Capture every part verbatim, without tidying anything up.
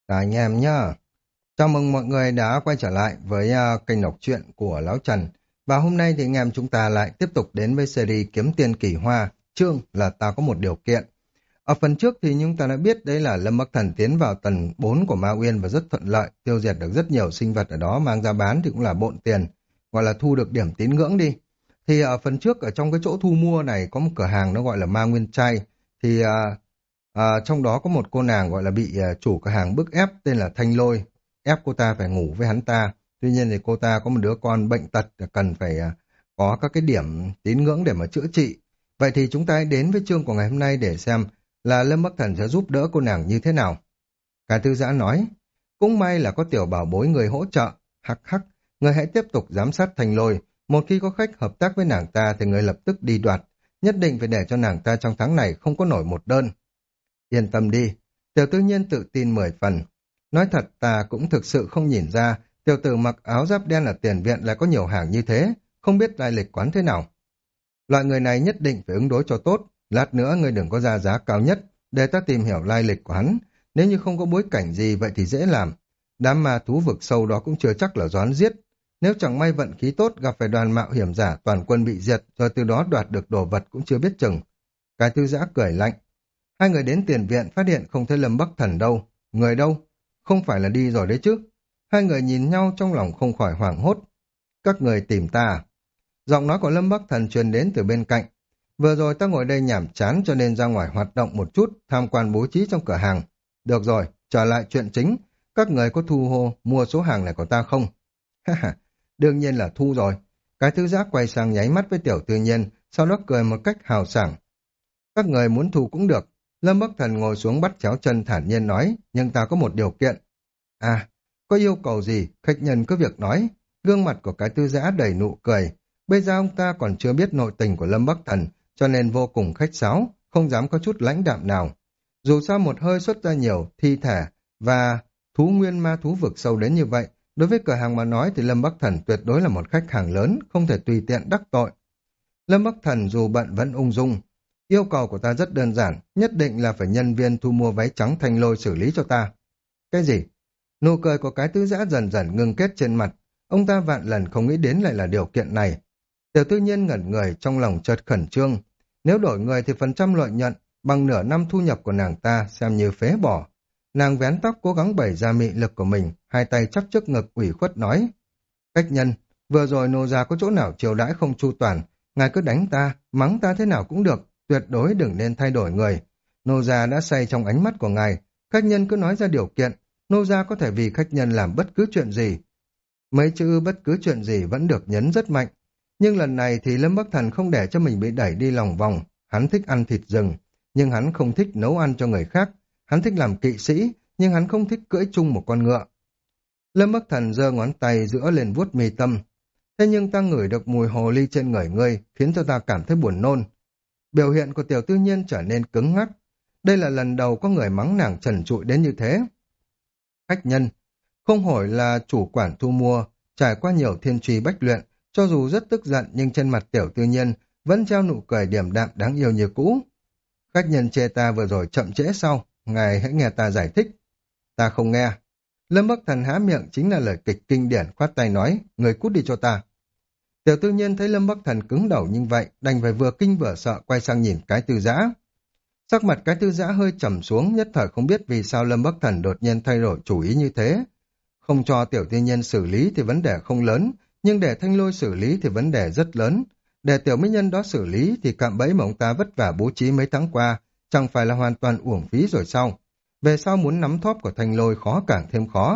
Cả anh em nhá. Chào mừng mọi người đã quay trở lại với à, kênh đọc truyện của Lão Trần. Và hôm nay thì anh em chúng ta lại tiếp tục đến với series Kiếm Tiền Kỳ Hoa, chương là ta có một điều kiện. Ở phần trước thì chúng ta đã biết đấy là Lâm Bắc Thần tiến vào tầng bốn của Ma Uyên và rất thuận lợi, tiêu diệt được rất nhiều sinh vật ở đó, mang ra bán thì cũng là bộn tiền, gọi là thu được điểm tín ngưỡng đi. Thì ở phần trước ở trong cái chỗ thu mua này có một cửa hàng nó gọi là Ma Nguyên Trai, thì à, à, trong đó có một cô nàng gọi là bị à, chủ cửa hàng bức ép tên là Thanh Lôi, ép cô ta phải ngủ với hắn ta. Tuy nhiên thì cô ta có một đứa con bệnh tật cần phải à, có các cái điểm tín ngưỡng để mà chữa trị. Vậy thì chúng ta hãy đến với chương của ngày hôm nay để xem là Lâm Bắc Thần sẽ giúp đỡ cô nàng như thế nào. Cả thư giã nói, cũng may là có tiểu bảo bối người hỗ trợ, hắc hắc, người hãy tiếp tục giám sát Thanh Lôi, một khi có khách hợp tác với nàng ta thì người lập tức đi đoạt, nhất định phải để cho nàng ta trong tháng này không có nổi một đơn. Yên tâm đi, tiểu tư nhiên tự tin mười phần. Nói thật ta cũng thực sự không nhìn ra tiểu tử mặc áo giáp đen ở tiền viện lại có nhiều hàng như thế, không biết lai lịch quán thế nào. Loại người này nhất định phải ứng đối cho tốt, lát nữa ngươi đừng có ra giá cao nhất, để ta tìm hiểu lai lịch của hắn. Nếu như không có bối cảnh gì vậy thì dễ làm. Đám ma thú vực sâu đó cũng chưa chắc là do hắn giết. Nếu chẳng may vận khí tốt gặp phải đoàn mạo hiểm giả toàn quân bị diệt rồi từ đó đoạt được đồ vật cũng chưa biết chừng. Cái thư giã cười lạnh. Hai người đến tiền viện phát hiện không thấy Lâm Bắc Thần đâu. Người đâu? Không phải là đi rồi đấy chứ. Hai người nhìn nhau trong lòng không khỏi hoảng hốt. Các người tìm ta à? Giọng nói của Lâm Bắc Thần truyền đến từ bên cạnh. Vừa rồi ta ngồi đây nhảm chán cho nên ra ngoài hoạt động một chút, tham quan bố trí trong cửa hàng. Được rồi, trở lại chuyện chính. Các người có thu hô mua số hàng này của ta không? Ha ha, đương nhiên là thu rồi. Cái thư giác quay sang nháy mắt với tiểu tư nhiên, sau đó cười một cách hào sảng. Các người muốn thu cũng được. Lâm Bắc Thần ngồi xuống bắt chéo chân thản nhiên nói, nhưng ta có một điều kiện. À, có yêu cầu gì, khách nhân cứ việc nói. Gương mặt của cái tư giã đầy nụ cười. Bây giờ ông ta còn chưa biết nội tình của Lâm Bắc Thần, cho nên vô cùng khách sáo, không dám có chút lãnh đạm nào. Dù sao một hơi xuất ra nhiều thi thể và thú nguyên ma thú vực sâu đến như vậy, đối với cửa hàng mà nói thì Lâm Bắc Thần tuyệt đối là một khách hàng lớn, không thể tùy tiện đắc tội. Lâm Bắc Thần dù bận vẫn ung dung. Yêu cầu của ta rất đơn giản, nhất định là phải nhân viên thu mua váy trắng Thanh Lôi xử lý cho ta. Cái gì? Nụ cười của cái tứ giã dần dần ngưng kết trên mặt. Ông ta vạn lần không nghĩ đến lại là điều kiện này. Tiểu tư nhiên ngẩn người trong lòng chợt khẩn trương. Nếu đổi người thì phần trăm lợi nhuận bằng nửa năm thu nhập của nàng ta xem như phế bỏ. Nàng vén tóc cố gắng bày ra mị lực của mình, hai tay chắp trước ngực ủy khuất nói. Khách nhân, vừa rồi nô gia có chỗ nào chiều đãi không chu toàn, ngài cứ đánh ta, mắng ta thế nào cũng được, tuyệt đối đừng nên thay đổi người. Nô gia đã say trong ánh mắt của ngài, khách nhân cứ nói ra điều kiện, nô gia có thể vì khách nhân làm bất cứ chuyện gì. Mấy chữ bất cứ chuyện gì vẫn được nhấn rất mạnh, nhưng lần này thì Lâm Bắc Thần không để cho mình bị đẩy đi lòng vòng, hắn thích ăn thịt rừng, nhưng hắn không thích nấu ăn cho người khác, hắn thích làm kỵ sĩ, nhưng hắn không thích cưỡi chung một con ngựa. Lâm Bắc Thần giơ ngón tay giữa lên vuốt mi tâm. Thế nhưng ta ngửi được mùi hồ ly trên người ngươi, khiến cho ta cảm thấy buồn nôn. Biểu hiện của tiểu tư nhiên trở nên cứng ngắc. Đây là lần đầu có người mắng nàng trần trụi đến như thế. Khách nhân, không hổ là chủ quản thu mua, trải qua nhiều thiên truy bách luyện, cho dù rất tức giận nhưng trên mặt tiểu tư nhiên vẫn treo nụ cười điềm đạm đáng yêu như cũ. Khách nhân chê ta vừa rồi chậm trễ sau, ngài hãy nghe ta giải thích. Ta không nghe. Lâm Bắc Thần há miệng chính là lời kịch kinh điển, khoát tay nói, người cút đi cho ta. Tiểu tư nhiên thấy Lâm Bắc Thần cứng đầu như vậy, đành phải vừa kinh vừa sợ quay sang nhìn cái tư giã. Sắc mặt cái tư giã hơi trầm xuống, nhất thời không biết vì sao Lâm Bắc Thần đột nhiên thay đổi chủ ý như thế. Không cho tiểu tư nhiên xử lý thì vấn đề không lớn, nhưng để Thanh Lôi xử lý thì vấn đề rất lớn. Để tiểu mỹ nhân đó xử lý thì cạm bẫy mà ông ta vất vả bố trí mấy tháng qua, chẳng phải là hoàn toàn uổng phí rồi sao? Về sau muốn nắm thóp của Thanh Lôi khó càng thêm khó.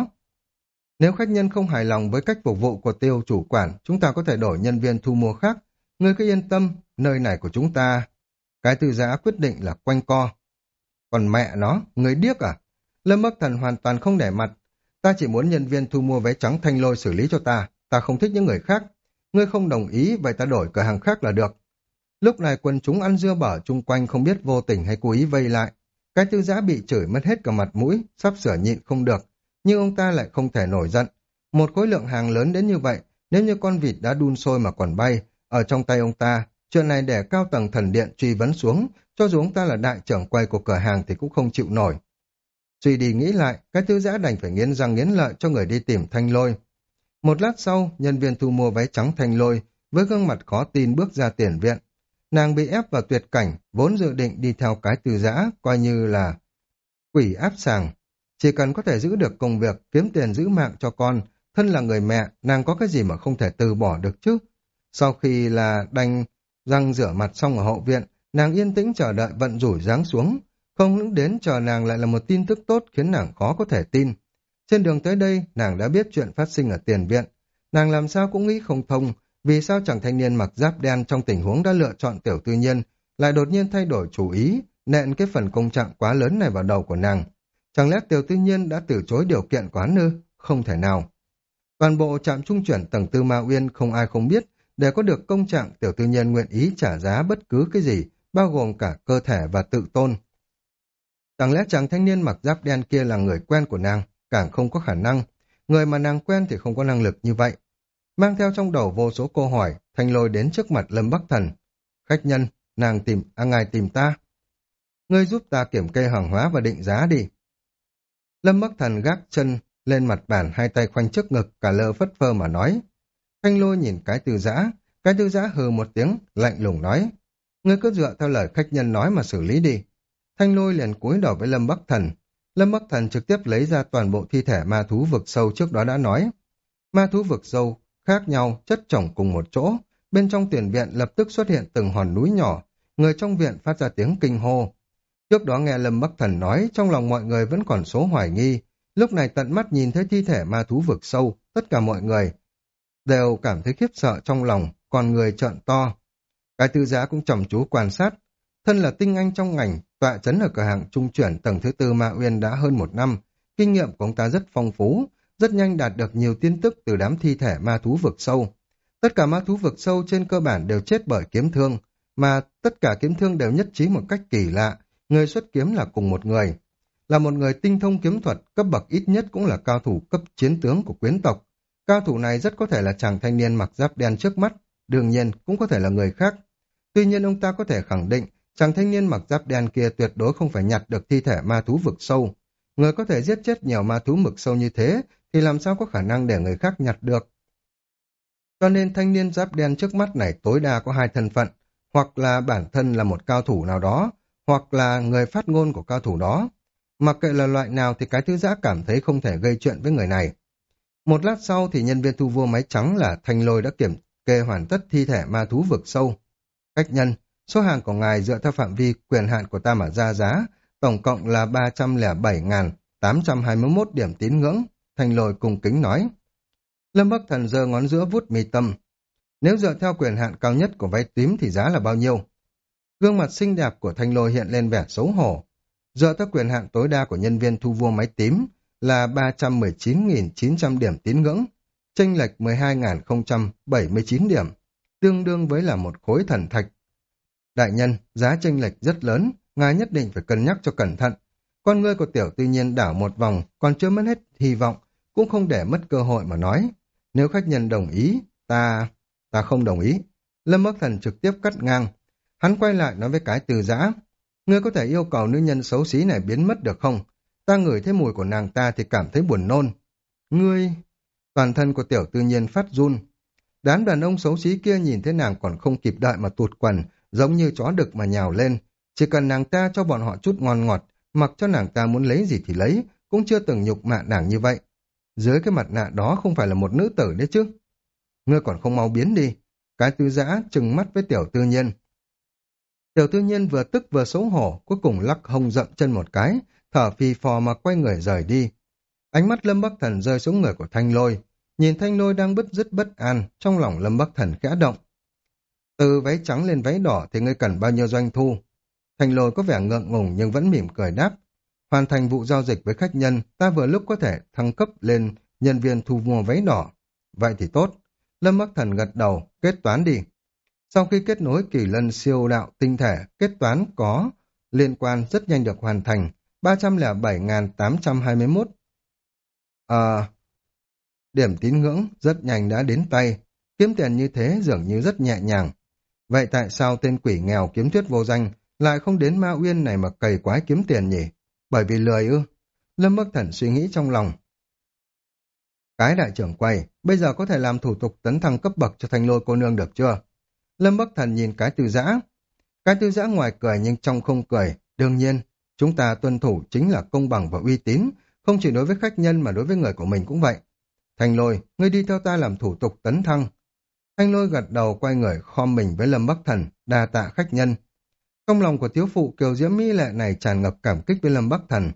Nếu khách nhân không hài lòng với cách phục vụ của tiêu chủ quản, chúng ta có thể đổi nhân viên thu mua khác. Ngươi cứ yên tâm, nơi này của chúng ta. Cái tư giã quyết định là quanh co. Còn mẹ nó, người điếc à? Lâm Bắc Thần hoàn toàn không để mặt. Ta chỉ muốn nhân viên thu mua vé trắng Thanh Lôi xử lý cho ta. Ta không thích những người khác. Ngươi không đồng ý, vậy ta đổi cửa hàng khác là được. Lúc này quần chúng ăn dưa bở chung quanh không biết vô tình hay cố ý vây lại. Cái tư giã bị chửi mất hết cả mặt mũi, sắp sửa nhịn không được. Nhưng ông ta lại không thể nổi giận. Một khối lượng hàng lớn đến như vậy, nếu như con vịt đã đun sôi mà còn bay, ở trong tay ông ta, chuyện này để cao tầng thần điện truy vấn xuống, cho dù ông ta là đại trưởng quay của cửa hàng thì cũng không chịu nổi. Suy đi nghĩ lại, cái tư giã đành phải nghiến răng nghiến lợi cho người đi tìm Thanh Lôi. Một lát sau, nhân viên thu mua váy trắng Thanh Lôi với gương mặt khó tin bước ra tiền viện. Nàng bị ép vào tuyệt cảnh, vốn dự định đi theo cái tư giã, coi như là quỷ áp sàng. Chỉ cần có thể giữ được công việc, kiếm tiền giữ mạng cho con, thân là người mẹ, nàng có cái gì mà không thể từ bỏ được chứ. Sau khi là đành răng rửa mặt xong ở hậu viện, nàng yên tĩnh chờ đợi vận rủi giáng xuống. Không những đến chờ nàng lại là một tin tức tốt khiến nàng khó có thể tin. Trên đường tới đây, nàng đã biết chuyện phát sinh ở tiền viện. Nàng làm sao cũng nghĩ không thông, vì sao chàng thanh niên mặc giáp đen trong tình huống đã lựa chọn tiểu tư nhiên, lại đột nhiên thay đổi chủ ý, nện cái phần công trạng quá lớn này vào đầu của nàng. Chẳng lẽ tiểu tư nhiên đã từ chối điều kiện quán ư? Không thể nào. Toàn bộ trạm trung chuyển tầng tư Ma Uyên không ai không biết, để có được công trạng tiểu tư nhiên nguyện ý trả giá bất cứ cái gì, bao gồm cả cơ thể và tự tôn. Chẳng lẽ chàng thanh niên mặc giáp đen kia là người quen của nàng? Càng không có khả năng. Người mà nàng quen thì không có năng lực như vậy. Mang theo trong đầu vô số câu hỏi, Thanh Lôi đến trước mặt Lâm Bắc Thần. Khách nhân, nàng tìm, à ngài tìm ta. Ngươi giúp ta kiểm kê hàng hóa và định giá đi. Lâm Bắc Thần gác chân lên mặt bàn, hai tay khoanh trước ngực, cả lơ phất phơ mà nói. Thanh Lôi nhìn cái tư giã, cái tư giã hừ một tiếng, lạnh lùng nói. Ngươi cứ dựa theo lời khách nhân nói mà xử lý đi. Thanh Lôi liền cúi đầu với Lâm Bắc Thần. Lâm Bắc Thần trực tiếp lấy ra toàn bộ thi thể ma thú vực sâu trước đó đã nói. Ma thú vực sâu khác nhau, chất chồng cùng một chỗ. Bên trong tiền viện lập tức xuất hiện từng hòn núi nhỏ. Người trong viện phát ra tiếng kinh hô. Trước đó nghe Lâm Bắc Thần nói, trong lòng mọi người vẫn còn số hoài nghi. Lúc này tận mắt nhìn thấy thi thể ma thú vực sâu, tất cả mọi người đều cảm thấy khiếp sợ trong lòng, còn người trợn to. Cái tư giá cũng chăm chú quan sát. Thân là tinh anh trong ngành, tọa chấn ở cửa hàng trung chuyển tầng thứ tư Ma Uyên đã hơn một năm. Kinh nghiệm của ông ta rất phong phú, rất nhanh đạt được nhiều tin tức từ đám thi thể ma thú vực sâu. Tất cả ma thú vực sâu trên cơ bản đều chết bởi kiếm thương, mà tất cả kiếm thương đều nhất trí một cách kỳ lạ. Người xuất kiếm là cùng một người. Là một người tinh thông kiếm thuật, cấp bậc ít nhất cũng là cao thủ cấp chiến tướng của quyến tộc. Cao thủ này rất có thể là chàng thanh niên mặc giáp đen trước mắt, đương nhiên cũng có thể là người khác. Tuy nhiên ông ta có thể khẳng định, chàng thanh niên mặc giáp đen kia tuyệt đối không phải nhặt được thi thể ma thú vực sâu. Người có thể giết chết nhiều ma thú mực sâu như thế, thì làm sao có khả năng để người khác nhặt được. Cho nên thanh niên giáp đen trước mắt này tối đa có hai thân phận, hoặc là bản thân là một cao thủ nào đó, hoặc là người phát ngôn của cao thủ đó. Mặc kệ là loại nào thì cái thứ giã cảm thấy không thể gây chuyện với người này. Một lát sau thì nhân viên thu mua máy trắng là Thanh Lôi đã kiểm kê hoàn tất thi thể ma thú vực sâu. Khách nhân, số hàng của ngài dựa theo phạm vi quyền hạn của ta mà ra giá, tổng cộng là ba trăm lẻ bảy nghìn tám trăm hai mươi mốt điểm tín ngưỡng, Thanh Lôi cung kính nói. Lâm Bắc Thần giơ ngón giữa vuốt mi tâm. Nếu dựa theo quyền hạn cao nhất của váy tím thì giá là bao nhiêu? Gương mặt xinh đẹp của Thanh Lôi hiện lên vẻ xấu hổ. Dựa theo quyền hạn tối đa của nhân viên thu mua máy tím là ba trăm mười chín nghìn chín trăm điểm tín ngưỡng, chênh lệch mười hai nghìn không trăm bảy mươi chín điểm, tương đương với là một khối thần thạch. Đại nhân, giá chênh lệch rất lớn, ngài nhất định phải cân nhắc cho cẩn thận. Con ngươi của tiểu tuy nhiên đảo một vòng, còn chưa mất hết hy vọng, cũng không để mất cơ hội mà nói. Nếu khách nhân đồng ý, ta... ta không đồng ý. Lâm Bắc Thần trực tiếp cắt ngang. Hắn quay lại nói với cái từ giã. Ngươi có thể yêu cầu nữ nhân xấu xí này biến mất được không? Ta ngửi thấy mùi của nàng ta thì cảm thấy buồn nôn. Ngươi... Toàn thân của tiểu tư nhiên phát run. Đám đàn ông xấu xí kia nhìn thấy nàng còn không kịp đợi mà tụt quần, giống như chó đực mà nhào lên. Chỉ cần nàng ta cho bọn họ chút ngon ngọt, mặc cho nàng ta muốn lấy gì thì lấy, cũng chưa từng nhục mạ nàng như vậy. Dưới cái mặt nạ đó không phải là một nữ tử đấy chứ. Ngươi còn không mau biến đi. Cái tư giã trừng mắt với tiểu tư nhiên. Tiểu tư nhiên vừa tức vừa xấu hổ, cuối cùng lắc hông dậm chân một cái, thở phì phò mà quay người rời đi. Ánh mắt Lâm Bắc Thần rơi xuống người của Thanh Lôi. Nhìn Thanh Lôi đang bứt rứt bất an, trong lòng Lâm Bắc Thần khẽ động. Từ váy trắng lên váy đỏ thì ngươi cần bao nhiêu doanh thu? Thanh Lôi có vẻ ngượng ngùng nhưng vẫn mỉm cười đáp. Hoàn thành vụ giao dịch với khách nhân, ta vừa lúc có thể thăng cấp lên nhân viên thu mua váy đỏ. Vậy thì tốt. Lâm Bắc Thần gật đầu, kết toán đi. Sau khi kết nối kỳ lân siêu đạo tinh thể, kết toán có liên quan rất nhanh được hoàn thành, ba trăm lẻ bảy nghìn tám trăm hai mươi mốt. À, điểm tín ngưỡng rất nhanh đã đến tay, kiếm tiền như thế dường như rất nhẹ nhàng. Vậy tại sao tên quỷ nghèo kiếm thuyết vô danh lại không đến Ma Uyên này mà cày quái kiếm tiền nhỉ? Bởi vì lười ư? Lâm Bắc Thần suy nghĩ trong lòng. Cái đại trưởng quầy, bây giờ có thể làm thủ tục tấn thăng cấp bậc cho Thanh Lôi cô nương được chưa? Lâm Bắc Thần nhìn cái Tư Giã. Cái Tư Giã ngoài cười nhưng trong không cười. Đương nhiên, chúng ta tuân thủ chính là công bằng và uy tín, không chỉ đối với khách nhân mà đối với người của mình cũng vậy. Thanh Lôi, ngươi đi theo ta làm thủ tục tấn thăng. Thanh Lôi gật đầu quay người khom mình với Lâm Bắc Thần, đa tạ khách nhân. Trong lòng của thiếu phụ kiều diễm mỹ lệ này tràn ngập cảm kích với Lâm Bắc Thần.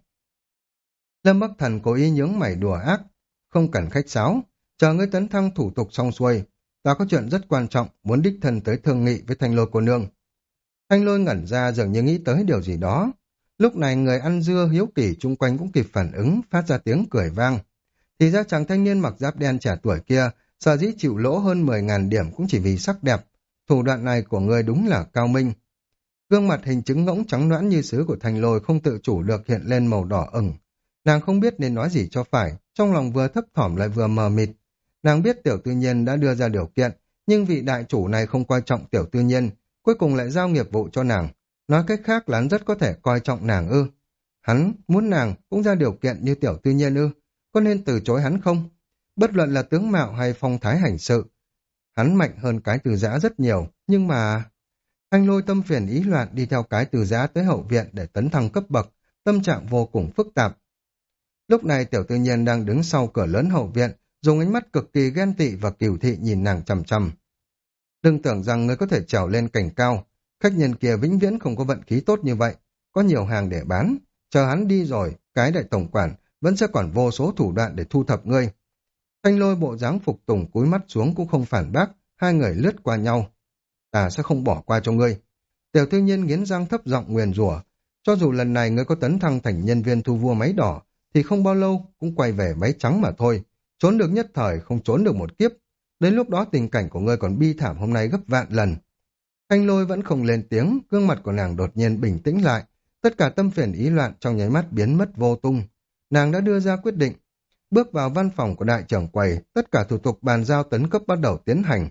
Lâm Bắc Thần cố ý nhướng mày đùa ác, không cần khách sáo, chờ ngươi tấn thăng thủ tục xong xuôi, ta có chuyện rất quan trọng, muốn đích thân tới thương nghị với Thanh Lôi cô nương. Thanh Lôi ngẩn ra dường như nghĩ tới điều gì đó. Lúc này người ăn dưa hiếu kỳ chung quanh cũng kịp phản ứng, phát ra tiếng cười vang. Thì ra chàng thanh niên mặc giáp đen trẻ tuổi kia, sở dĩ chịu lỗ hơn mười ngàn điểm cũng chỉ vì sắc đẹp. Thủ đoạn này của người đúng là cao minh. Gương mặt hình trứng ngỗng trắng nõn như sứ của Thanh Lôi không tự chủ được hiện lên màu đỏ ửng. Nàng không biết nên nói gì cho phải, trong lòng vừa thấp thỏm lại vừa mờ mịt. Nàng biết Tiểu Tư Nhiên đã đưa ra điều kiện, nhưng vị đại chủ này không coi trọng Tiểu Tư Nhiên, cuối cùng lại giao nghiệp vụ cho nàng. Nói cách khác là hắn rất có thể coi trọng nàng ư. Hắn muốn nàng cũng ra điều kiện như Tiểu Tư Nhiên ư, có nên từ chối hắn không? Bất luận là tướng mạo hay phong thái hành sự, hắn mạnh hơn cái Từ Giã rất nhiều, nhưng mà... Thanh Lôi tâm phiền ý loạn đi theo cái Từ Giã tới hậu viện để tấn thăng cấp bậc, tâm trạng vô cùng phức tạp. Lúc này Tiểu Tư Nhiên đang đứng sau cửa lớn hậu viện, dùng ánh mắt cực kỳ ghen tị và cừu thị nhìn nàng chằm chằm. Đừng tưởng rằng ngươi có thể trèo lên cành cao, khách nhân kia vĩnh viễn không có vận khí tốt như vậy, có nhiều hàng để bán, chờ hắn đi rồi, cái đại tổng quản vẫn sẽ còn vô số thủ đoạn để thu thập ngươi. Thanh Lôi bộ dáng phục tùng cúi mắt xuống cũng không phản bác, hai người lướt qua nhau. Ta sẽ không bỏ qua cho ngươi. Tiểu Tư Nhiên nghiến răng thấp giọng nguyền rủa, cho dù lần này ngươi có tấn thăng thành nhân viên thu vua máy đỏ, thì không bao lâu cũng quay về máy trắng mà thôi, trốn được nhất thời không trốn được một kiếp. Đến lúc đó tình cảnh của ngươi còn bi thảm hôm nay gấp vạn lần. Thanh Lôi vẫn không lên tiếng, gương mặt của nàng đột nhiên bình tĩnh lại, tất cả tâm phiền ý loạn trong nháy mắt biến mất vô tung. Nàng đã đưa ra quyết định. Bước vào văn phòng của đại trưởng quầy, tất cả thủ tục bàn giao tấn cấp bắt đầu tiến hành.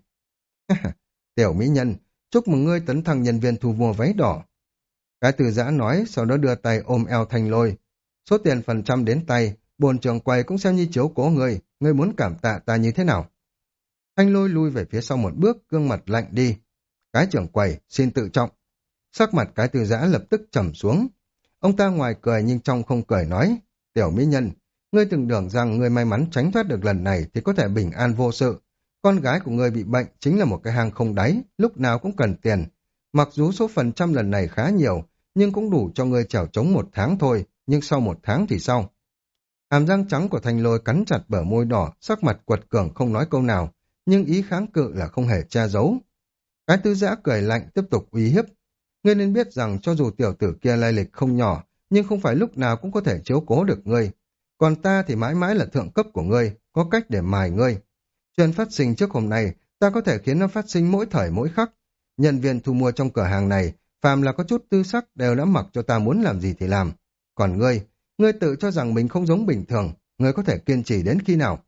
Tiểu mỹ nhân, chúc mừng ngươi tấn thăng nhân viên thu mua váy đỏ. Cái Từ Giã nói, sau đó đưa tay ôm eo Thanh Lôi. Số tiền phần trăm đến tay, bồn trưởng quầy cũng xem như chiếu cố ngươi, ngươi muốn cảm tạ ta như thế nào? Thanh Lôi lui về phía sau một bước, gương mặt lạnh đi. Cái trưởng quầy, xin tự trọng. Sắc mặt cái Từ Giã lập tức trầm xuống. Ông ta ngoài cười nhưng trong không cười nói, tiểu mỹ nhân, ngươi từng tưởng rằng ngươi may mắn tránh thoát được lần này thì có thể bình an vô sự. Con gái của ngươi bị bệnh chính là một cái hang không đáy, lúc nào cũng cần tiền. Mặc dù số phần trăm lần này khá nhiều, nhưng cũng đủ cho ngươi trèo trống một tháng thôi, nhưng sau một tháng thì sao? Hàm răng trắng của Thanh Lôi cắn chặt bờ môi đỏ, sắc mặt quật cường không nói câu nào, nhưng ý kháng cự là không hề che giấu. Cái Tư Giã cười lạnh tiếp tục uy hiếp. Ngươi nên biết rằng cho dù tiểu tử kia lai lịch không nhỏ, nhưng không phải lúc nào cũng có thể chiếu cố được ngươi. Còn ta thì mãi mãi là thượng cấp của ngươi, có cách để mài ngươi. Chuyện phát sinh trước hôm nay, ta có thể khiến nó phát sinh mỗi thời mỗi khắc. Nhân viên thu mua trong cửa hàng này, phàm là có chút tư sắc đều đã mặc cho ta muốn làm gì thì làm. Còn ngươi, ngươi tự cho rằng mình không giống bình thường, ngươi có thể kiên trì đến khi nào?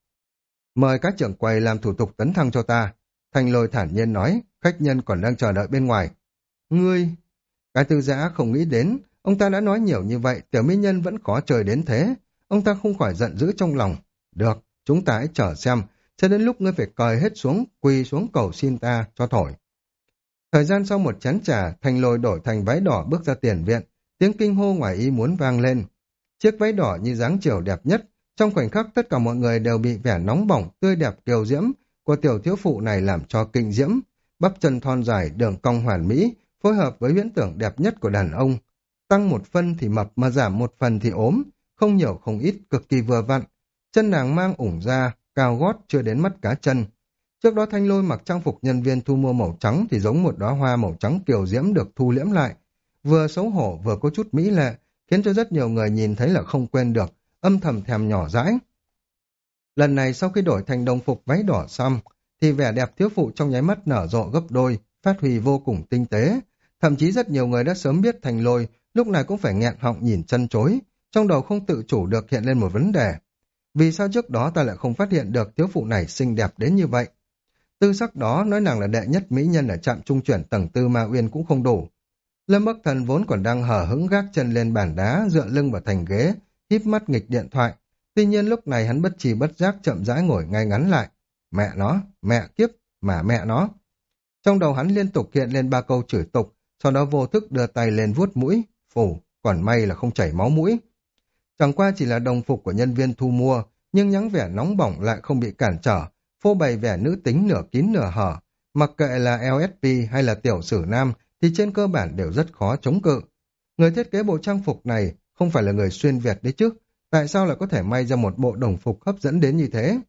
Mời các trưởng quầy làm thủ tục tấn thăng cho ta. Thanh Lôi thản nhiên nói, khách nhân còn đang chờ đợi bên ngoài. Ngươi... Cái Tư Giã không nghĩ đến, ông ta đã nói nhiều như vậy, tiểu mỹ nhân vẫn khó chơi đến thế. Ông ta không khỏi giận dữ trong lòng. Được, chúng ta hãy chờ xem, sẽ đến lúc ngươi phải cởi hết xuống, quỳ xuống cầu xin ta cho thổi. Thời gian sau một chén trà, Thanh Lôi đổi thành váy đỏ bước ra tiền viện, tiếng kinh hô ngoài ý muốn vang lên. Chiếc váy đỏ như dáng chiều đẹp nhất, trong khoảnh khắc tất cả mọi người đều bị vẻ nóng bỏng, tươi đẹp kiều diễm của tiểu thiếu phụ này làm cho kinh diễm. Bắp chân thon dài, đường cong hoàn mỹ, phối hợp với huyễn tưởng đẹp nhất của đàn ông. Tăng một phân thì mập mà giảm một phần thì ốm, không nhiều không ít, cực kỳ vừa vặn. Chân nàng mang ủng ra, cao gót chưa đến mắt cá chân. Trước đó Thanh Lôi mặc trang phục nhân viên thu mua màu trắng thì giống một đóa hoa màu trắng kiều diễm được thu liễm lại. Vừa xấu hổ vừa có chút mỹ lệ, khiến cho rất nhiều người nhìn thấy là không quên được, âm thầm thèm nhỏ dãi. Lần này sau khi đổi thành đồng phục váy đỏ xong, thì vẻ đẹp thiếu phụ trong nháy mắt nở rộ gấp đôi, phát huy vô cùng tinh tế. Thậm chí rất nhiều người đã sớm biết Thanh Lôi, lúc này cũng phải nghẹn họng nhìn chân chối, trong đầu không tự chủ được hiện lên một vấn đề. Vì sao trước đó ta lại không phát hiện được thiếu phụ này xinh đẹp đến như vậy? Tư sắc đó nói nàng là đệ nhất mỹ nhân ở trạm trung chuyển tầng tư Ma Uyên cũng không đủ. Lâm Bắc Thần vốn còn đang hở hững gác chân lên bàn đá, dựa lưng vào thành ghế, híp mắt nghịch điện thoại. Tuy nhiên lúc này hắn bất trì bất giác chậm rãi ngồi ngay ngắn lại. Mẹ nó, mẹ kiếp, mà mẹ nó. Trong đầu hắn liên tục hiện lên ba câu chửi tục, sau đó vô thức đưa tay lên vuốt mũi, phù, còn may là không chảy máu mũi. Chẳng qua chỉ là đồng phục của nhân viên thu mua, nhưng những vẻ nóng bỏng lại không bị cản trở, phô bày vẻ nữ tính nửa kín nửa hở. Mặc kệ là lờ ét pê hay là tiểu sử nam thì trên cơ bản đều rất khó chống cự. Người thiết kế bộ trang phục này không phải là người xuyên Việt đấy chứ, tại sao lại có thể may ra một bộ đồng phục hấp dẫn đến như thế?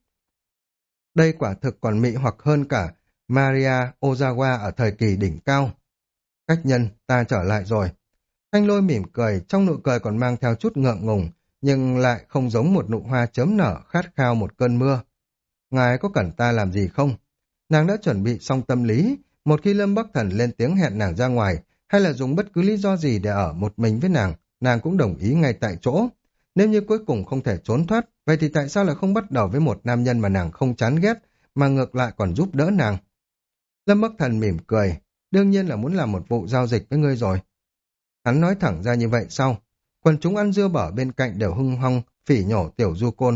Đây quả thực còn mị hoặc hơn cả Maria Ozawa ở thời kỳ đỉnh cao. Khách nhân, ta trở lại rồi. Thanh Lôi mỉm cười, trong nụ cười còn mang theo chút ngượng ngùng, nhưng lại không giống một nụ hoa chớm nở khát khao một cơn mưa. Ngài có cần ta làm gì không? Nàng đã chuẩn bị xong tâm lý, một khi Lâm Bắc Thần lên tiếng hẹn nàng ra ngoài, hay là dùng bất cứ lý do gì để ở một mình với nàng, nàng cũng đồng ý ngay tại chỗ. Nếu như cuối cùng không thể trốn thoát, vậy thì tại sao lại không bắt đầu với một nam nhân mà nàng không chán ghét, mà ngược lại còn giúp đỡ nàng? Lâm Bắc Thần mỉm cười, đương nhiên là muốn làm một vụ giao dịch với ngươi rồi. Hắn nói thẳng ra như vậy sau, quần chúng ăn dưa bở bên cạnh đều hưng hong, phỉ nhổ tiểu du côn.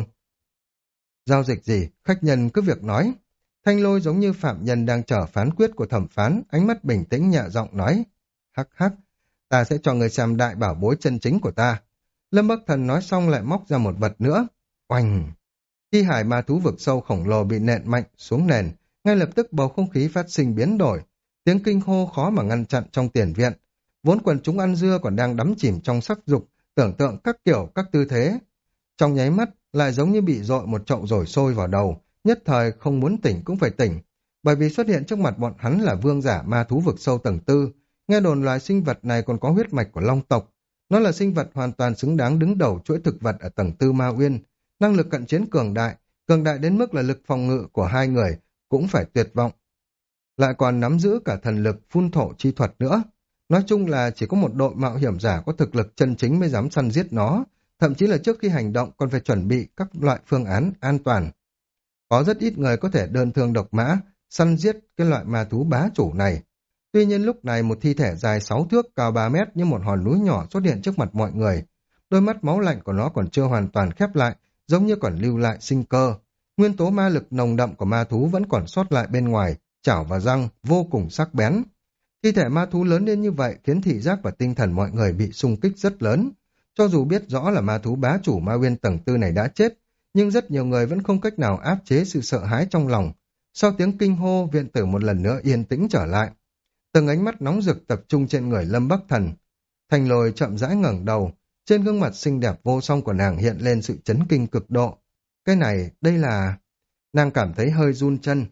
Giao dịch gì, khách nhân cứ việc nói. Thanh Lôi giống như phạm nhân đang chờ phán quyết của thẩm phán, ánh mắt bình tĩnh nhẹ giọng nói. Hắc hắc, ta sẽ cho người xem đại bảo bối chân chính của ta. Lâm Bắc Thần nói xong lại móc ra một vật nữa. Oanh! Thi hải ma thú vực sâu khổng lồ bị nện mạnh xuống nền, ngay lập tức bầu không khí phát sinh biến đổi. Tiếng kinh hô khó mà ngăn chặn trong tiền viện. Vốn quần chúng ăn dưa còn đang đắm chìm trong sắc dục, tưởng tượng các kiểu các tư thế. Trong nháy mắt lại giống như bị dội một chậu rồi sôi vào đầu, nhất thời không muốn tỉnh cũng phải tỉnh. Bởi vì xuất hiện trước mặt bọn hắn là vương giả ma thú vực sâu tầng tư. Nghe đồn loài sinh vật này còn có huyết mạch của long tộc. Nó là sinh vật hoàn toàn xứng đáng đứng đầu chuỗi thực vật ở tầng tư Ma Uyên. Năng lực cận chiến cường đại, cường đại đến mức là lực phòng ngự của hai người cũng phải tuyệt vọng. Lại còn nắm giữ cả thần lực phun thổ chi thuật nữa. Nói chung là chỉ có một đội mạo hiểm giả có thực lực chân chính mới dám săn giết nó, thậm chí là trước khi hành động còn phải chuẩn bị các loại phương án an toàn. Có rất ít người có thể đơn thương độc mã, săn giết cái loại ma thú bá chủ này. Tuy nhiên lúc này một thi thể dài sáu thước cao ba mét như một hòn núi nhỏ xuất hiện trước mặt mọi người. Đôi mắt máu lạnh của nó còn chưa hoàn toàn khép lại, giống như còn lưu lại sinh cơ. Nguyên tố ma lực nồng đậm của ma thú vẫn còn sót lại bên ngoài, chảo và răng vô cùng sắc bén. Thi thể ma thú lớn lên như vậy khiến thị giác và tinh thần mọi người bị xung kích rất lớn. Cho dù biết rõ là ma thú bá chủ Ma Uyên tầng tư này đã chết, nhưng rất nhiều người vẫn không cách nào áp chế sự sợ hãi trong lòng. Sau tiếng kinh hô, viện tử một lần nữa yên tĩnh trở lại. Từng ánh mắt nóng rực tập trung trên người Lâm Bắc Thần. Thanh Lôi chậm rãi ngẩng đầu, trên gương mặt xinh đẹp vô song của nàng hiện lên sự chấn kinh cực độ. Cái này, đây là... Nàng cảm thấy hơi run chân.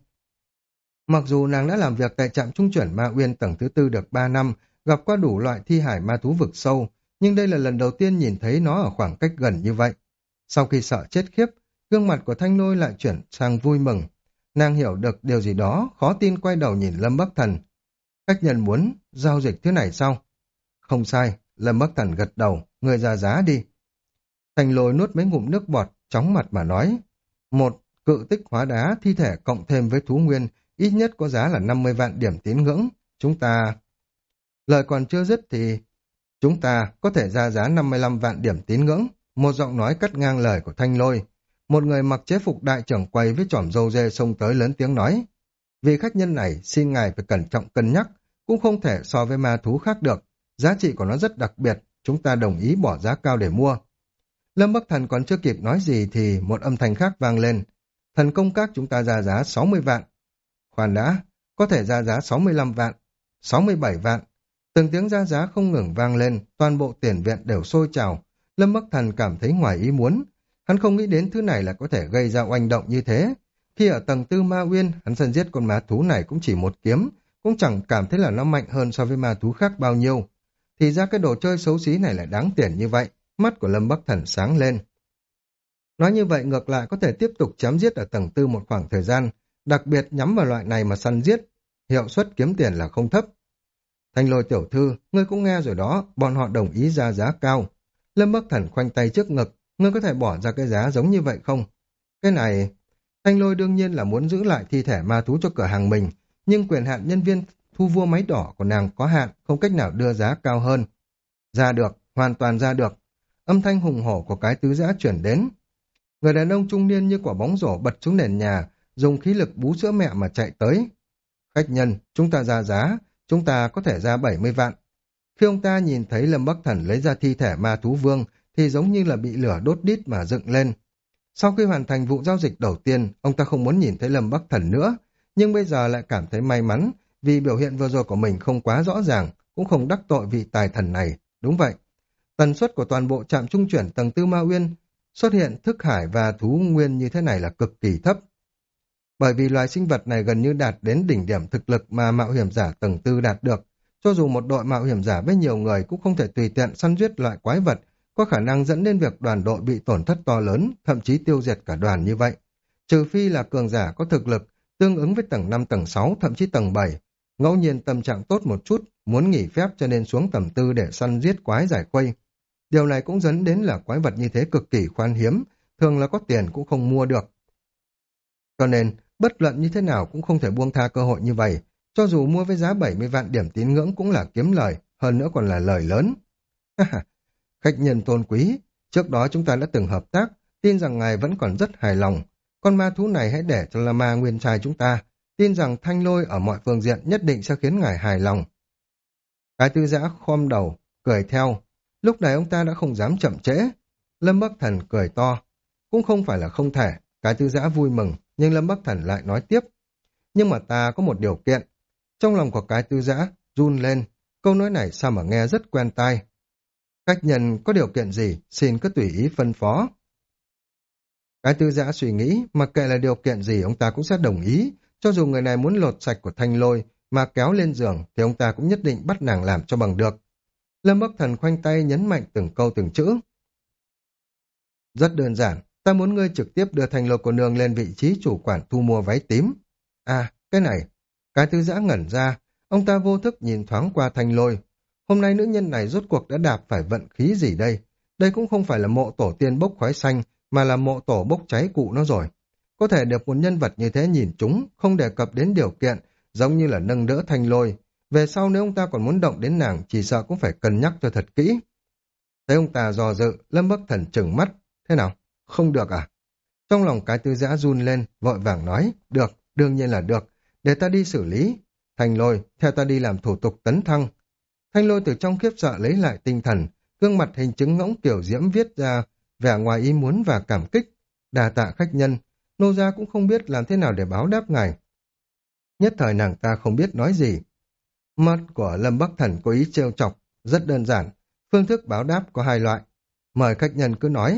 Mặc dù nàng đã làm việc tại trạm trung chuyển Ma Uyên tầng thứ tư được ba năm, gặp qua đủ loại thi hải ma thú vực sâu, nhưng đây là lần đầu tiên nhìn thấy nó ở khoảng cách gần như vậy. Sau khi sợ chết khiếp, gương mặt của Thanh Lôi lại chuyển sang vui mừng. Nàng hiểu được điều gì đó, khó tin quay đầu nhìn Lâm Bắc Thần. Khách nhân muốn giao dịch thế này sao? Không sai, Lâm Bắc Thần gật đầu, người ra giá đi. Thanh Lôi nuốt mấy ngụm nước bọt, chóng mặt mà nói. Một cự tích hóa đá thi thể cộng thêm với thú nguyên, ít nhất có giá là năm mươi vạn điểm tín ngưỡng. Chúng ta... Lời còn chưa dứt thì... Chúng ta có thể ra giá năm mươi lăm vạn điểm tín ngưỡng. Một giọng nói cắt ngang lời của Thanh Lôi. Một người mặc chế phục đại trưởng quầy với chỏm râu dê xông tới lớn tiếng nói. Vì khách nhân này xin ngài phải cẩn trọng cân nhắc, cũng không thể so với ma thú khác được. Giá trị của nó rất đặc biệt, chúng ta đồng ý bỏ giá cao để mua. Lâm Bắc Thần còn chưa kịp nói gì thì một âm thanh khác vang lên. Thần công các chúng ta ra giá sáu mươi vạn. Khoan đã, có thể ra giá sáu mươi lăm vạn, sáu mươi bảy vạn. Từng tiếng ra giá không ngừng vang lên, toàn bộ tiền viện đều sôi trào. Lâm Bắc Thần cảm thấy ngoài ý muốn. Hắn không nghĩ đến thứ này là có thể gây ra oanh động như thế. Khi ở tầng tư Ma Uyên, hắn săn giết con ma thú này cũng chỉ một kiếm, cũng chẳng cảm thấy là nó mạnh hơn so với ma thú khác bao nhiêu. Thì ra cái đồ chơi xấu xí này lại đáng tiền như vậy. Mắt của Lâm Bắc Thần sáng lên. Nói như vậy ngược lại có thể tiếp tục chém giết ở tầng tư một khoảng thời gian, đặc biệt nhắm vào loại này mà săn giết. Hiệu suất kiếm tiền là không thấp. Thanh Lôi tiểu thư, ngươi cũng nghe rồi đó, bọn họ đồng ý ra giá cao. Lâm Bắc Thần khoanh tay trước ngực, ngươi có thể bỏ ra cái giá giống như vậy không? Cái này... Thanh Lôi đương nhiên là muốn giữ lại thi thể ma thú cho cửa hàng mình, nhưng quyền hạn nhân viên thu vua máy đỏ của nàng có hạn, không cách nào đưa giá cao hơn. Ra được, hoàn toàn ra được. âm thanh hùng hổ của cái tứ giã chuyển đến. Người đàn ông trung niên như quả bóng rổ bật xuống nền nhà, dùng khí lực bú sữa mẹ mà chạy tới. Khách nhân, chúng ta ra giá, chúng ta có thể ra bảy mươi vạn. Khi ông ta nhìn thấy Lâm Bắc Thần lấy ra thi thể ma thú vương, thì giống như là bị lửa đốt đít mà dựng lên. Sau khi hoàn thành vụ giao dịch đầu tiên, ông ta không muốn nhìn thấy Lâm Bắc Thần nữa, nhưng bây giờ lại cảm thấy may mắn, vì biểu hiện vừa rồi của mình không quá rõ ràng, cũng không đắc tội vị tài thần này. Đúng vậy, tần suất của toàn bộ trạm trung chuyển tầng tư Ma Uyên xuất hiện thức hải và thú nguyên như thế này là cực kỳ thấp. Bởi vì loài sinh vật này gần như đạt đến đỉnh điểm thực lực mà mạo hiểm giả tầng tư đạt được. Cho dù một đội mạo hiểm giả với nhiều người cũng không thể tùy tiện săn giết loại quái vật, có khả năng dẫn đến việc đoàn đội bị tổn thất to lớn, thậm chí tiêu diệt cả đoàn như vậy. Trừ phi là cường giả có thực lực tương ứng với tầng năm, tầng sáu, thậm chí tầng bảy. Ngẫu nhiên tâm trạng tốt một chút, muốn nghỉ phép cho nên xuống tầng tư để săn giết quái giải khuây. Điều này cũng dẫn đến là quái vật như thế cực kỳ khan hiếm, thường là có tiền cũng không mua được. Cho nên, bất luận như thế nào cũng không thể buông tha cơ hội như vậy, cho dù mua với giá bảy mươi vạn điểm tín ngưỡng cũng là kiếm lời, hơn nữa còn là lời lớn. Khách nhân tôn quý, trước đó chúng ta đã từng hợp tác, tin rằng ngài vẫn còn rất hài lòng. Con ma thú này hãy để cho là ma nguyên trai chúng ta, tin rằng thanh lôi ở mọi phương diện nhất định sẽ khiến ngài hài lòng. Cái tư giã khom đầu, cười theo. Lúc này ông ta đã không dám chậm trễ. Lâm Bắc Thần cười to. Cũng không phải là không thể, cái tư giã vui mừng, nhưng Lâm Bắc Thần lại nói tiếp. Nhưng mà ta có một điều kiện. Trong lòng của cái tư giã run lên, câu nói này sao mà nghe rất quen tai. Khách nhân có điều kiện gì, xin cứ tùy ý phân phó. Cái tư giã suy nghĩ, mặc kệ là điều kiện gì ông ta cũng sẽ đồng ý, cho dù người này muốn lột sạch của thanh lôi mà kéo lên giường thì ông ta cũng nhất định bắt nàng làm cho bằng được. Lâm Bắc Thần khoanh tay nhấn mạnh từng câu từng chữ. Rất đơn giản, ta muốn ngươi trực tiếp đưa thanh lôi cô nương lên vị trí chủ quản thu mua váy tím. À, cái này, cái tư giã ngẩn ra, ông ta vô thức nhìn thoáng qua thanh lôi. Hôm nay nữ nhân này rốt cuộc đã đạp phải vận khí gì đây? Đây cũng không phải là mộ tổ tiên bốc khói xanh, mà là mộ tổ bốc cháy cụ nó rồi. Có thể được một nhân vật như thế nhìn chúng, không đề cập đến điều kiện, giống như là nâng đỡ thanh lôi. Về sau nếu ông ta còn muốn động đến nàng, chỉ sợ cũng phải cân nhắc cho thật kỹ. Thấy ông ta dò dự, Lâm Bắc Thần trừng mắt. Thế nào? Không được à? Trong lòng cái tư giã run lên, vội vàng nói. Được, đương nhiên là được. Để ta đi xử lý. Thanh lôi, theo ta đi làm thủ tục tấn thăng. Thanh lôi từ trong khiếp sợ lấy lại tinh thần, gương mặt hình chứng ngỗng kiểu diễm viết ra vẻ ngoài ý muốn và cảm kích. Đà tạ khách nhân, nô gia cũng không biết làm thế nào để báo đáp ngài. Nhất thời nàng ta không biết nói gì. Mắt của Lâm Bắc Thần có ý trêu chọc, rất đơn giản. Phương thức báo đáp có hai loại. Mời khách nhân cứ nói.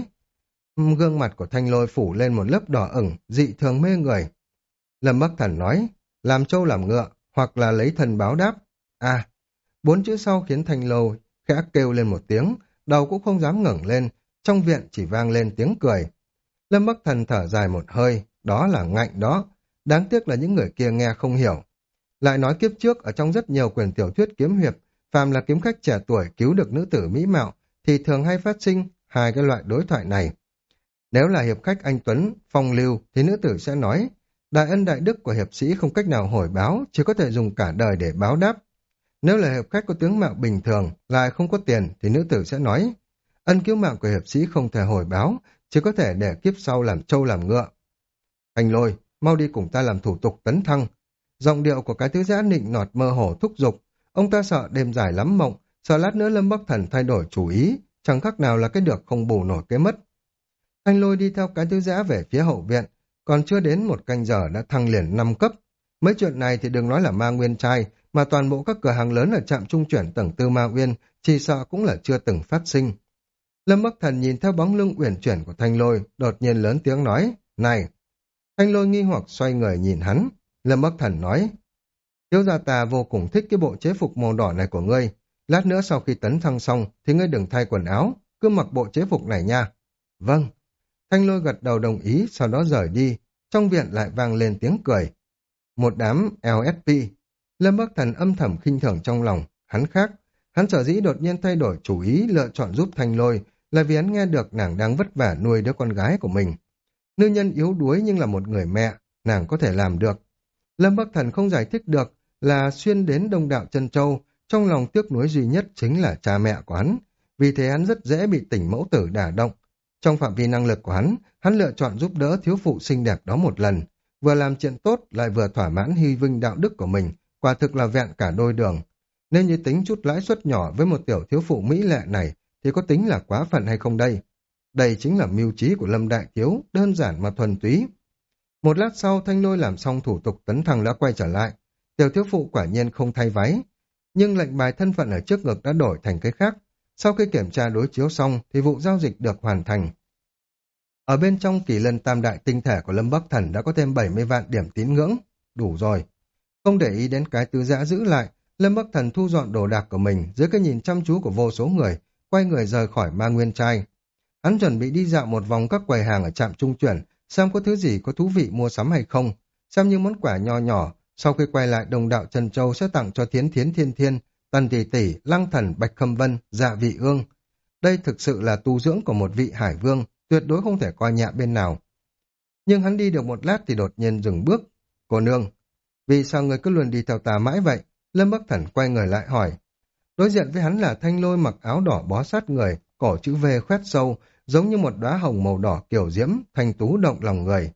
Gương mặt của Thanh lôi phủ lên một lớp đỏ ửng, dị thường mê người. Lâm Bắc Thần nói, làm trâu làm ngựa, hoặc là lấy thần báo đáp. À, bốn chữ sau khiến Thanh lôi khẽ kêu lên một tiếng, đầu cũng không dám ngẩng lên, trong viện chỉ vang lên tiếng cười. Lâm Bắc Thần thở dài một hơi, đó là ngạnh đó, đáng tiếc là những người kia nghe không hiểu. Lại nói kiếp trước ở trong rất nhiều quyển tiểu thuyết kiếm hiệp, phàm là kiếm khách trẻ tuổi cứu được nữ tử mỹ mạo, thì thường hay phát sinh hai cái loại đối thoại này. Nếu là hiệp khách anh Tuấn, phong lưu, thì nữ tử sẽ nói, đại ân đại đức của hiệp sĩ không cách nào hồi báo, chỉ có thể dùng cả đời để báo đáp. Nếu là hiệp khách có tướng mạo bình thường, lại không có tiền, thì nữ tử sẽ nói, ân cứu mạng của hiệp sĩ không thể hồi báo, chỉ có thể để kiếp sau làm trâu làm ngựa. Thành lôi, mau đi cùng ta làm thủ tục tấn thăng. Giọng điệu của cái tứ giã nịnh nọt mơ hồ thúc giục, ông ta sợ đêm dài lắm mộng, sợ lát nữa Lâm Bắc Thần thay đổi chủ ý, chẳng khác nào là cái được không bù nổi cái mất. Thanh lôi đi theo cái tứ giã về phía hậu viện, còn chưa đến một canh giờ đã thăng liền năm cấp. Mấy chuyện này thì đừng nói là ma nguyên trai, mà toàn bộ các cửa hàng lớn ở trạm trung chuyển tầng tư Ma Uyên chỉ sợ cũng là chưa từng phát sinh. Lâm Bắc Thần nhìn theo bóng lưng uyển chuyển của Thanh lôi, đột nhiên lớn tiếng nói, này! Thanh lôi nghi hoặc xoay người nhìn hắn. Lâm Bắc Thần nói, thiếu gia ta vô cùng thích cái bộ chế phục màu đỏ này của ngươi. Lát nữa sau khi tấn thăng xong thì ngươi đừng thay quần áo, cứ mặc bộ chế phục này nha. Vâng. Thanh lôi gật đầu đồng ý, sau đó rời đi. Trong viện lại vang lên tiếng cười. Một đám lờ ét pê. Lâm Bắc Thần âm thầm khinh thường trong lòng. Hắn khác. Hắn sở dĩ đột nhiên thay đổi chủ ý lựa chọn giúp Thanh lôi là vì hắn nghe được nàng đang vất vả nuôi đứa con gái của mình. Nữ nhân yếu đuối nhưng là một người mẹ, nàng có thể làm được. Lâm Bắc Thần không giải thích được là xuyên đến Đông Đạo Chân Châu, trong lòng tiếc nuối duy nhất chính là cha mẹ của hắn. vì thế hắn rất dễ bị tỉnh mẫu tử đả động. Trong phạm vi năng lực của hắn, hắn lựa chọn giúp đỡ thiếu phụ xinh đẹp đó một lần, vừa làm chuyện tốt lại vừa thỏa mãn hy vinh đạo đức của mình, quả thực là vẹn cả đôi đường. Nếu như tính chút lãi suất nhỏ với một tiểu thiếu phụ mỹ lệ này, thì có tính là quá phận hay không đây? Đây chính là mưu trí của Lâm Đại Thiếu, đơn giản mà thuần túy. Một lát sau, Thanh Lôi làm xong thủ tục tấn thăng đã quay trở lại. Tiểu thiếu phụ quả nhiên không thay váy, nhưng lệnh bài thân phận ở trước ngực đã đổi thành cái khác. Sau khi kiểm tra đối chiếu xong, thì vụ giao dịch được hoàn thành. Ở bên trong kỳ lân tam đại tinh thể của Lâm Bắc Thần đã có thêm bảy mươi vạn điểm tín ngưỡng. Đủ rồi. Không để ý đến cái tứ giã giữ lại, Lâm Bắc Thần thu dọn đồ đạc của mình dưới cái nhìn chăm chú của vô số người, quay người rời khỏi ma nguyên trai. Hắn chuẩn bị đi dạo một vòng các quầy hàng ở trạm trung chuyển, xem có thứ gì có thú vị mua sắm hay không, xem như món quà nho nhỏ, sau khi quay lại đồng đạo Trần Châu sẽ tặng cho Thiến Thiến Thiên Thiên, Tần Tỷ Tỷ, Lăng Thần, Bạch Khâm Vân, Dạ Vị Ương. Đây thực sự là tu dưỡng của một vị hải vương, tuyệt đối không thể coi nhẹ bên nào. Nhưng hắn đi được một lát thì đột nhiên dừng bước. Cô nương, vì sao người cứ luôn đi theo ta mãi vậy? Lâm Bắc Thần quay người lại hỏi. Đối diện với hắn là Thanh Lôi mặc áo đỏ bó sát người, cổ chữ V khoét sâu, giống như một đóa hồng màu đỏ kiểu diễm, thanh tú động lòng người.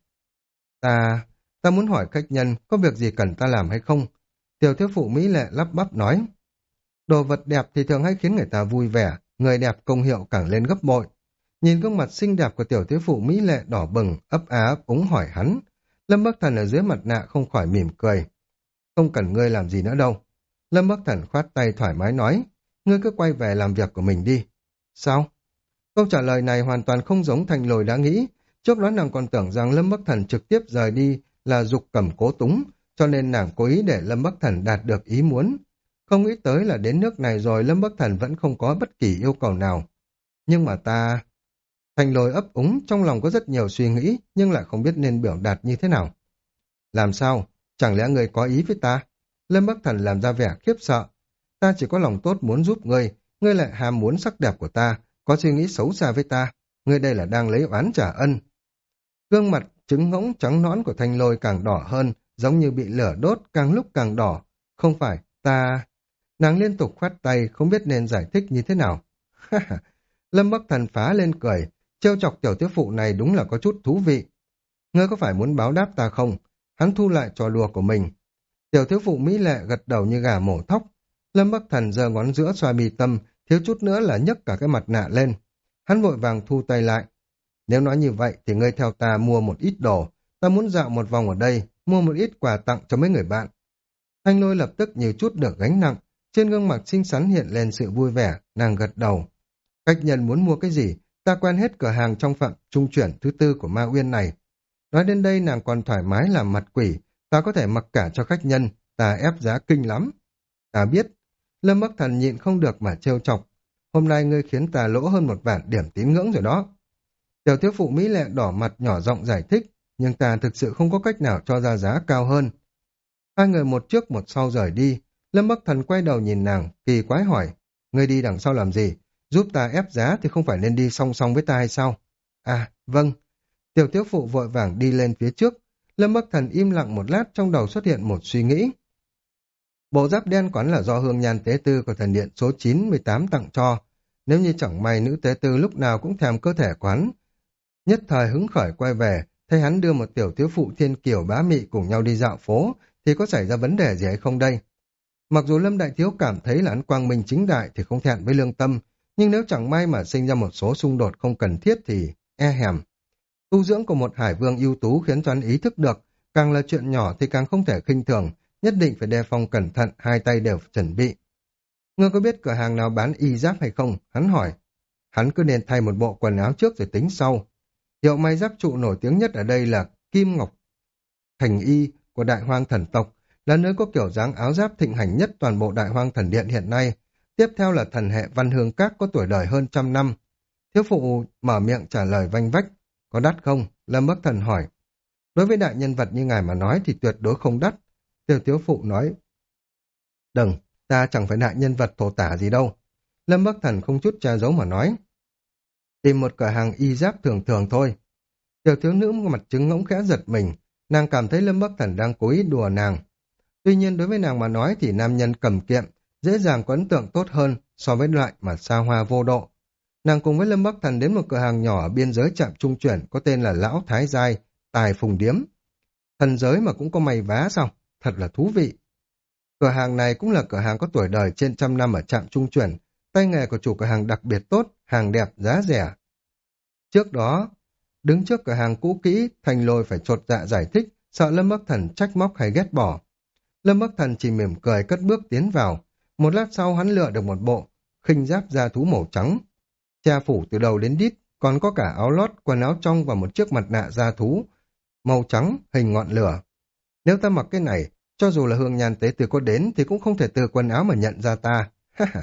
Ta, ta muốn hỏi khách nhân, có việc gì cần ta làm hay không? Tiểu thiếu phụ mỹ lệ lắp bắp nói. Đồ vật đẹp thì thường hay khiến người ta vui vẻ, người đẹp công hiệu càng lên gấp bội. Nhìn gương mặt xinh đẹp của tiểu thiếu phụ mỹ lệ đỏ bừng, ấp á ấp úng hỏi hắn. Lâm Bắc Thần ở dưới mặt nạ không khỏi mỉm cười. Không cần ngươi làm gì nữa đâu. Lâm Bắc Thần khoát tay thoải mái nói. Ngươi cứ quay về làm việc của mình đi. Sao? Câu trả lời này hoàn toàn không giống Thanh Lôi đã nghĩ. Trước đó nàng còn tưởng rằng Lâm Bắc Thần trực tiếp rời đi là dục cầm cố túng, cho nên nàng cố ý để Lâm Bắc Thần đạt được ý muốn. Không nghĩ tới là đến nước này rồi Lâm Bắc Thần vẫn không có bất kỳ yêu cầu nào. Nhưng mà ta... Thanh Lôi ấp úng, trong lòng có rất nhiều suy nghĩ, nhưng lại không biết nên biểu đạt như thế nào. Làm sao? Chẳng lẽ người có ý với ta? Lâm Bắc Thần làm ra vẻ khiếp sợ. Ta chỉ có lòng tốt muốn giúp ngươi, ngươi lại ham muốn sắc đẹp của ta, có suy nghĩ xấu xa với ta. Ngươi đây là đang lấy oán trả ân. Gương mặt trứng ngỗng trắng nõn của Thanh Lôi càng đỏ hơn, giống như bị lửa đốt, càng lúc càng đỏ. Không phải, ta... Nàng liên tục khoát tay, không biết nên giải thích như thế nào. Lâm Bắc Thần phá lên cười, trêu chọc tiểu thiếu phụ này đúng là có chút thú vị. Ngươi có phải muốn báo đáp ta không? Hắn thu lại trò đùa của mình. Tiểu thiếu phụ mỹ lệ gật đầu như gà mổ thóc. Lâm Bắc Thần giơ ngón giữa xoa mi tâm, thiếu chút nữa là nhấc cả cái mặt nạ lên. Hắn vội vàng thu tay lại. Nếu nói như vậy thì ngươi theo ta mua một ít đồ. Ta muốn dạo một vòng ở đây, mua một ít quà tặng cho mấy người bạn. Thanh Lôi lập tức như chút được gánh nặng. Trên gương mặt xinh xắn hiện lên sự vui vẻ, nàng gật đầu. Khách nhân muốn mua cái gì? Ta quen hết cửa hàng trong phạm trung chuyển thứ tư của Ma Uyên này. Nói đến đây nàng còn thoải mái làm mặt quỷ. Ta có thể mặc cả cho khách nhân, ta ép giá kinh lắm. Ta biết. Lâm Bắc Thần nhịn không được mà trêu chọc. Hôm nay ngươi khiến ta lỗ hơn một vạn điểm tín ngưỡng rồi đó. Tiểu thiếu phụ mỹ lệ đỏ mặt nhỏ giọng giải thích, nhưng ta thực sự không có cách nào cho ra giá cao hơn. Hai người một trước một sau rời đi. Lâm Bắc Thần quay đầu nhìn nàng, kỳ quái hỏi, ngươi đi đằng sau làm gì? Giúp ta ép giá thì không phải nên đi song song với ta hay sao? À, vâng. Tiểu thiếu phụ vội vàng đi lên phía trước. Lâm Bắc Thần im lặng một lát, trong đầu xuất hiện một suy nghĩ. Bộ giáp đen quán là do hương nhan tế tư của thần điện số chín mươi tám tặng cho. Nếu như chẳng may nữ tế tư lúc nào cũng thèm cơ thể quán. Nhất thời hứng khởi quay về, thấy hắn đưa một tiểu thiếu phụ thiên kiều bá mị cùng nhau đi dạo phố, thì có xảy ra vấn đề gì hay không đây? Mặc dù Lâm Đại Thiếu cảm thấy là hắn quang minh chính đại thì không thẹn với lương tâm, nhưng nếu chẳng may mà sinh ra một số xung đột không cần thiết thì e hèm. Tu dưỡng của một hải vương ưu tú khiến cho hắn ý thức được, càng là chuyện nhỏ thì càng không thể khinh thường, nhất định phải đề phòng cẩn thận, hai tay đều chuẩn bị. Ngươi có biết cửa hàng nào bán y giáp hay không? Hắn hỏi. Hắn cứ nên thay một bộ quần áo trước rồi tính sau. Hiệu may giáp trụ nổi tiếng nhất ở đây là Kim Ngọc Thành Y của Đại Hoang Thần Tộc, là nơi có kiểu dáng áo giáp thịnh hành nhất toàn bộ Đại Hoang Thần Điện hiện nay. Tiếp theo là thần hệ Văn Hương Các có tuổi đời hơn trăm năm. Thiếu phụ mở miệng trả lời vanh vách. Có đắt không? Lâm Bắc Thần hỏi. Đối với đại nhân vật như ngài mà nói thì tuyệt đối không đắt. Tiểu thiếu phụ nói. Đừng, ta chẳng phải đại nhân vật thổ tả gì đâu. Lâm Bắc Thần không chút che giấu mà nói. Tìm một cửa hàng y giáp thường thường thôi. Tiểu thiếu nữ mặt trứng ngỗng khẽ giật mình. Nàng cảm thấy Lâm Bắc Thần đang cố ý đùa nàng. Tuy nhiên đối với nàng mà nói thì nam nhân cầm kiệm, dễ dàng có ấn tượng tốt hơn so với loại mà xa hoa vô độ. Nàng cùng với Lâm Bắc Thần đến một cửa hàng nhỏ ở biên giới trạm trung chuyển có tên là Lão Thái Giai, Tài Phùng Điếm. Thần giới mà cũng có may vá sao? Thật là thú vị. Cửa hàng này cũng là cửa hàng có tuổi đời trên trăm năm ở trạm trung chuyển. Tay nghề của chủ cửa hàng đặc biệt tốt, hàng đẹp, giá rẻ. Trước đó, đứng trước cửa hàng cũ kỹ, Thành Lôi phải chột dạ giải thích, sợ Lâm Bắc Thần trách móc hay ghét bỏ. Lâm Bắc Thần chỉ mỉm cười cất bước tiến vào. Một lát sau hắn lựa được một bộ khinh giáp da thú màu trắng, che phủ từ đầu đến đít, còn có cả áo lót, quần áo trong và một chiếc mặt nạ da thú màu trắng hình ngọn lửa. Nếu ta mặc cái này, cho dù là Hương Nhan Tế Từ có đến thì cũng không thể từ quần áo mà nhận ra ta.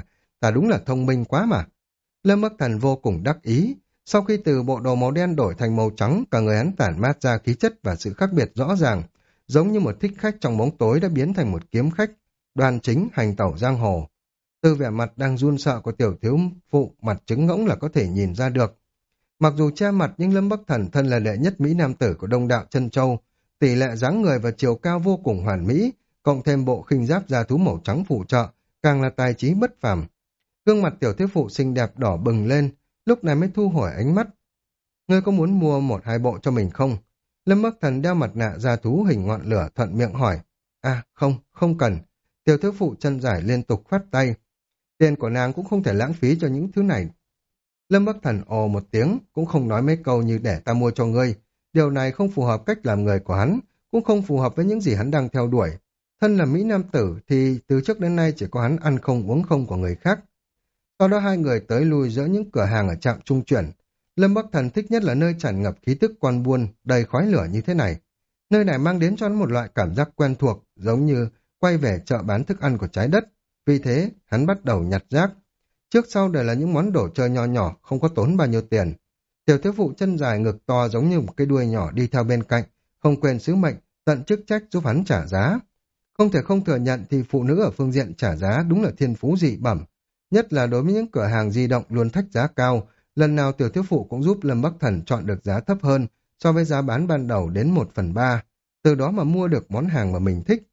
Ta đúng là thông minh quá mà. Lâm Bắc Thần vô cùng đắc ý. Sau khi từ bộ đồ màu đen đổi thành màu trắng, cả người hắn tản mát ra khí chất và sự khác biệt rõ ràng, giống như một thích khách trong bóng tối đã biến thành một kiếm khách, đoan chính hành tẩu giang hồ. Từ vẻ mặt đang run sợ của tiểu thiếu phụ mặt trứng ngỗng là có thể nhìn ra được. Mặc dù che mặt nhưng Lâm Bắc Thần thân là đệ nhất mỹ nam tử của Đông Đạo Chân Châu, tỷ lệ dáng người và chiều cao vô cùng hoàn mỹ, cộng thêm bộ khinh giáp da thú màu trắng phụ trợ, càng là tài trí bất phàm. Gương mặt tiểu thiếu phụ xinh đẹp đỏ bừng lên, lúc này mới thu hồi ánh mắt. Ngươi có muốn mua một hai bộ cho mình không? Lâm Bắc Thần đeo mặt nạ da thú hình ngọn lửa thuận miệng hỏi. À không, không cần. Tiểu thiếu phụ chân dài liên tục khoát tay. Tiền của nàng cũng không thể lãng phí cho những thứ này. Lâm Bắc Thần ồ một tiếng, cũng không nói mấy câu như để ta mua cho ngươi. Điều này không phù hợp cách làm người của hắn, cũng không phù hợp với những gì hắn đang theo đuổi. Thân là Mỹ Nam Tử thì từ trước đến nay chỉ có hắn ăn không uống không của người khác. Sau đó hai người tới lui giữa những cửa hàng ở trạm trung chuyển. Lâm Bắc Thần thích nhất là nơi tràn ngập khí tức quan buôn, đầy khói lửa như thế này. Nơi này mang đến cho hắn một loại cảm giác quen thuộc, giống như quay về chợ bán thức ăn của trái đất. Vì thế, hắn bắt đầu nhặt rác. Trước sau đều là những món đồ chơi nho nhỏ, không có tốn bao nhiêu tiền. Tiểu thiếu phụ chân dài ngực to giống như một cái đuôi nhỏ đi theo bên cạnh, không quên sứ mệnh, tận chức trách giúp hắn trả giá. Không thể không thừa nhận thì phụ nữ ở phương diện trả giá đúng là thiên phú dị bẩm. Nhất là đối với những cửa hàng di động luôn thách giá cao, lần nào tiểu thiếu phụ cũng giúp Lâm Bắc Thần chọn được giá thấp hơn so với giá bán ban đầu đến một phần ba, từ đó mà mua được món hàng mà mình thích.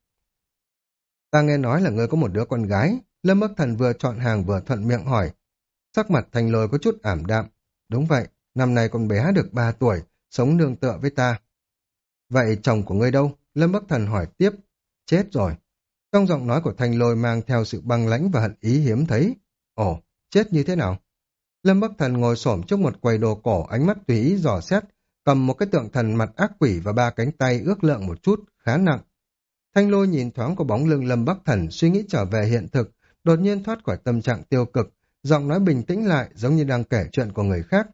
Ta nghe nói là ngươi có một đứa con gái. Lâm Bắc Thần vừa chọn hàng vừa thuận miệng hỏi. Sắc mặt Thành Lôi có chút ảm đạm. Đúng vậy, năm nay con bé được ba tuổi, sống nương tựa với ta. Vậy chồng của ngươi đâu? Lâm Bắc Thần hỏi tiếp. Chết rồi. Trong giọng nói của Thành Lôi mang theo sự băng lãnh và hận ý hiếm thấy. Ồ, chết như thế nào? Lâm Bắc Thần ngồi xổm trước một quầy đồ cổ, ánh mắt tùy ý dò xét, cầm một cái tượng thần mặt ác quỷ và ba cánh tay ước lượng một chút, khá nặng. Thanh Lôi nhìn thoáng qua bóng lưng Lâm Bắc Thần, suy nghĩ trở về hiện thực, đột nhiên thoát khỏi tâm trạng tiêu cực, giọng nói bình tĩnh lại giống như đang kể chuyện của người khác.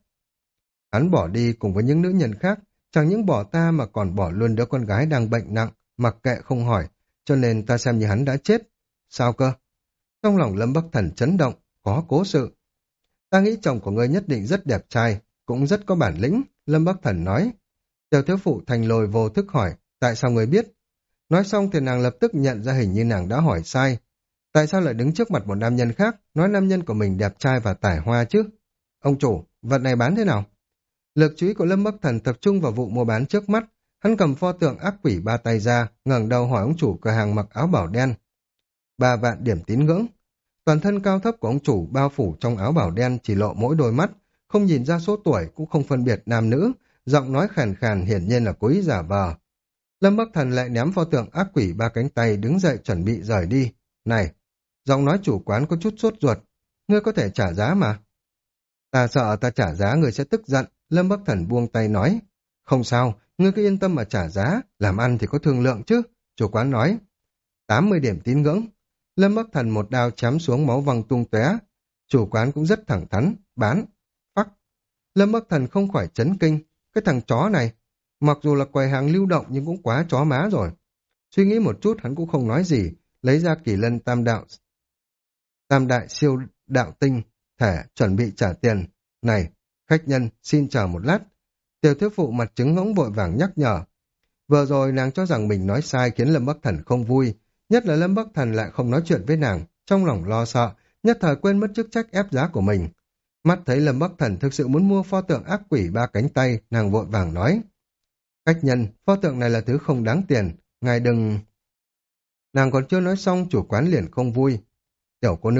Hắn bỏ đi cùng với những nữ nhân khác, chẳng những bỏ ta mà còn bỏ luôn đứa con gái đang bệnh nặng, mặc kệ không hỏi, cho nên ta xem như hắn đã chết. Sao cơ? Trong lòng Lâm Bắc Thần chấn động, có cố sự. Ta nghĩ chồng của ngươi nhất định rất đẹp trai, cũng rất có bản lĩnh, Lâm Bắc Thần nói. Tiểu thiếu phụ Thành Lôi vô thức hỏi, tại sao ngươi biết? Nói xong thì nàng lập tức nhận ra hình như nàng đã hỏi sai. Tại sao lại đứng trước mặt một nam nhân khác, nói nam nhân của mình đẹp trai và tài hoa chứ? Ông chủ, vật này bán thế nào? Lực chú ý của Lâm Bắc Thần tập trung vào vụ mua bán trước mắt. Hắn cầm pho tượng ác quỷ ba tay ra, ngẩng đầu hỏi ông chủ cửa hàng mặc áo bảo đen. Ba vạn điểm tín ngưỡng. Toàn thân cao thấp của ông chủ bao phủ trong áo bảo đen chỉ lộ mỗi đôi mắt, không nhìn ra số tuổi cũng không phân biệt nam nữ, giọng nói khàn khàn hiển nhiên là cố ý giả vờ. Lâm Bắc Thần lại ném pho tượng ác quỷ ba cánh tay đứng dậy chuẩn bị rời đi. Này, giọng nói chủ quán có chút sốt ruột, ngươi có thể trả giá mà. Ta sợ ta trả giá ngươi sẽ tức giận, Lâm Bắc Thần buông tay nói. Không sao, ngươi cứ yên tâm mà trả giá, làm ăn thì có thương lượng chứ, chủ quán nói. tám mươi điểm tín ngưỡng. Lâm Bắc Thần một đao chém xuống máu văng tung tóe. Chủ quán cũng rất thẳng thắn, bán. Phắc. Lâm Bắc Thần không khỏi chấn kinh, cái thằng chó này, mặc dù là quầy hàng lưu động nhưng cũng quá chó má rồi. Suy nghĩ một chút hắn cũng không nói gì, lấy ra Kỳ Lân Tam đạo Tam đại siêu đạo tinh thể chuẩn bị trả tiền. Này, khách nhân, xin chờ một lát. Tiểu thiếu phụ mặt trứng ngỗng vội vàng nhắc nhở. Vừa rồi nàng cho rằng mình nói sai khiến Lâm Bắc Thần không vui, nhất là Lâm Bắc Thần lại không nói chuyện với nàng, trong lòng lo sợ, nhất thời quên mất chức trách ép giá của mình. Mắt thấy Lâm Bắc Thần thực sự muốn mua pho tượng ác quỷ ba cánh tay, nàng vội vàng nói. Khách nhân, pho tượng này là thứ không đáng tiền, ngài đừng... Nàng còn chưa nói xong, chủ quán liền không vui. Tiểu cô nương,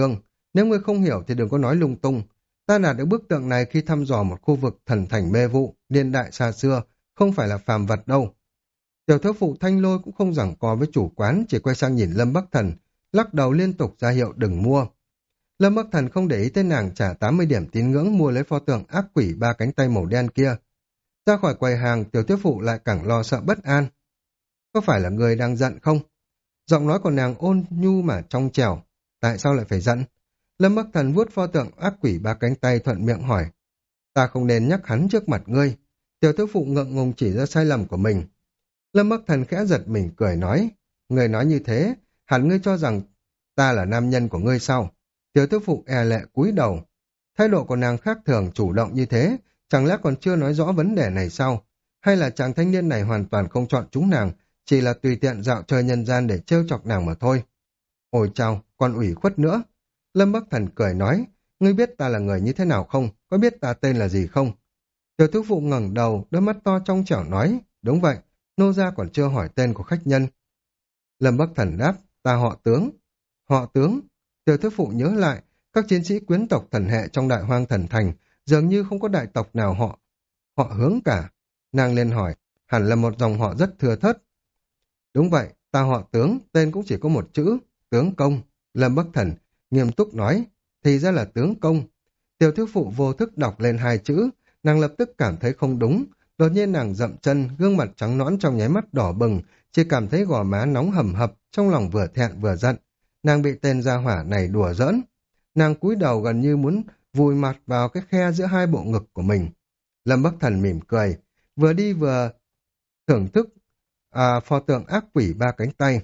Nếu ngươi không hiểu thì đừng có nói lung tung. Ta đạt được bức tượng này khi thăm dò một khu vực thần thành mê vụ, niên đại xa xưa, không phải là phàm vật đâu. Tiểu thiếu phụ Thanh Lôi cũng không giằng co với chủ quán, chỉ quay sang nhìn Lâm Bắc Thần, lắc đầu liên tục ra hiệu đừng mua. Lâm Bắc Thần không để ý tới nàng trả tám mươi điểm tín ngưỡng mua lấy pho tượng ác quỷ ba cánh tay màu đen kia. Ra khỏi quầy hàng, tiểu thiếu phụ lại càng lo sợ bất an. Có phải là người đang giận không? Giọng nói của nàng ôn nhu mà trong trẻo. Tại sao lại phải giận? Lâm Bắc Thần vuốt pho tượng ác quỷ ba cánh tay thuận miệng hỏi. Ta không nên nhắc hắn trước mặt ngươi. Tiểu thiếu phụ ngượng ngùng chỉ ra sai lầm của mình. Lâm Bắc Thần khẽ giật mình cười nói. Ngươi nói như thế, hẳn ngươi cho rằng ta là nam nhân của ngươi sao? Tiểu thiếu phụ e lệ cúi đầu. Thái độ của nàng khác thường chủ động như thế, chẳng lẽ còn chưa nói rõ vấn đề này sao? Hay là chàng thanh niên này hoàn toàn không chọn chúng nàng, chỉ là tùy tiện dạo chơi nhân gian để trêu chọc nàng mà thôi? Ôi chao, còn ủy khuất nữa. Lâm Bắc Thần cười nói, ngươi biết ta là người như thế nào không? Có biết ta tên là gì không? Tiểu thiếu phụ ngẩng đầu, đôi mắt to trong trẻo nói, đúng vậy, nô gia còn chưa hỏi tên của khách nhân. Lâm Bắc Thần đáp, ta họ Tướng. Họ Tướng? Tiểu thiếu phụ nhớ lại, các chiến sĩ quyến tộc thần hệ trong Đại Hoang Thần Thành dường như không có đại tộc nào họ họ Hướng cả. Nàng liền hỏi, hẳn là một dòng họ rất thưa thớt. Đúng vậy, ta họ Tướng, tên cũng chỉ có một chữ, Tướng Công. Lâm Bắc Thần nghiêm túc nói, thì ra là Tướng Công. Tiểu thiếu phụ vô thức đọc lên hai chữ, nàng lập tức cảm thấy không đúng, đột nhiên nàng dậm chân, gương mặt trắng nõn trong nháy mắt đỏ bừng, chỉ cảm thấy gò má nóng hầm hập, trong lòng vừa thẹn vừa giận. Nàng bị tên gia hỏa này đùa giỡn. Nàng cúi đầu gần như muốn vùi mặt vào cái khe giữa hai bộ ngực của mình. Lâm Bắc Thần mỉm cười, vừa đi vừa thưởng thức à, pho tượng ác quỷ ba cánh tay.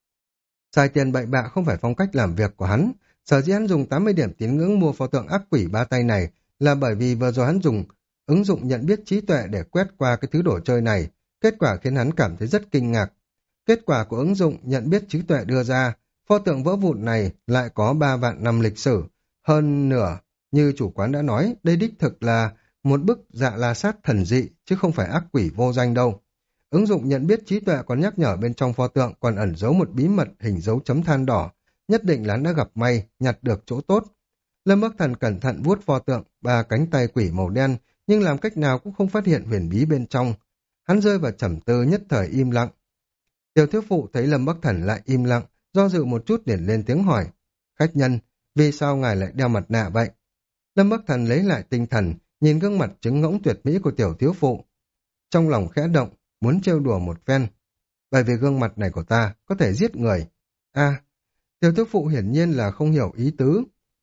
Xài tiền bậy bạ không phải phong cách làm việc của hắn. Sở dĩ hắn dùng tám mươi điểm tín ngưỡng mua pho tượng ác quỷ ba tay này là bởi vì vừa rồi hắn dùng ứng dụng nhận biết trí tuệ để quét qua cái thứ đồ chơi này. Kết quả khiến hắn cảm thấy rất kinh ngạc. Kết quả của ứng dụng nhận biết trí tuệ đưa ra, pho tượng vỡ vụn này lại có ba vạn năm lịch sử. Hơn nửa, như chủ quán đã nói, đây đích thực là một bức dạ la sát thần dị, chứ không phải ác quỷ vô danh đâu. Ứng dụng nhận biết trí tuệ còn nhắc nhở bên trong pho tượng còn ẩn giấu một bí mật hình dấu chấm than đỏ, nhất định là hắn đã gặp may, nhặt được chỗ tốt. Lâm Bắc Thần cẩn thận vuốt pho tượng, ba cánh tay quỷ màu đen, nhưng làm cách nào cũng không phát hiện huyền bí bên trong. Hắn rơi vào trầm tư nhất thời im lặng. Tiểu thiếu phụ thấy Lâm Bắc Thần lại im lặng, do dự một chút liền lên tiếng hỏi. Khách nhân, vì sao ngài lại đeo mặt nạ vậy? Lâm Bắc Thần lấy lại tinh thần, nhìn gương mặt trứng ngỗng tuyệt mỹ của tiểu thiếu phụ. Trong lòng khẽ động, muốn trêu đùa một phen. Bởi vì gương mặt này của ta có thể giết người. À, tiểu thiếu phụ hiển nhiên là không hiểu ý tứ.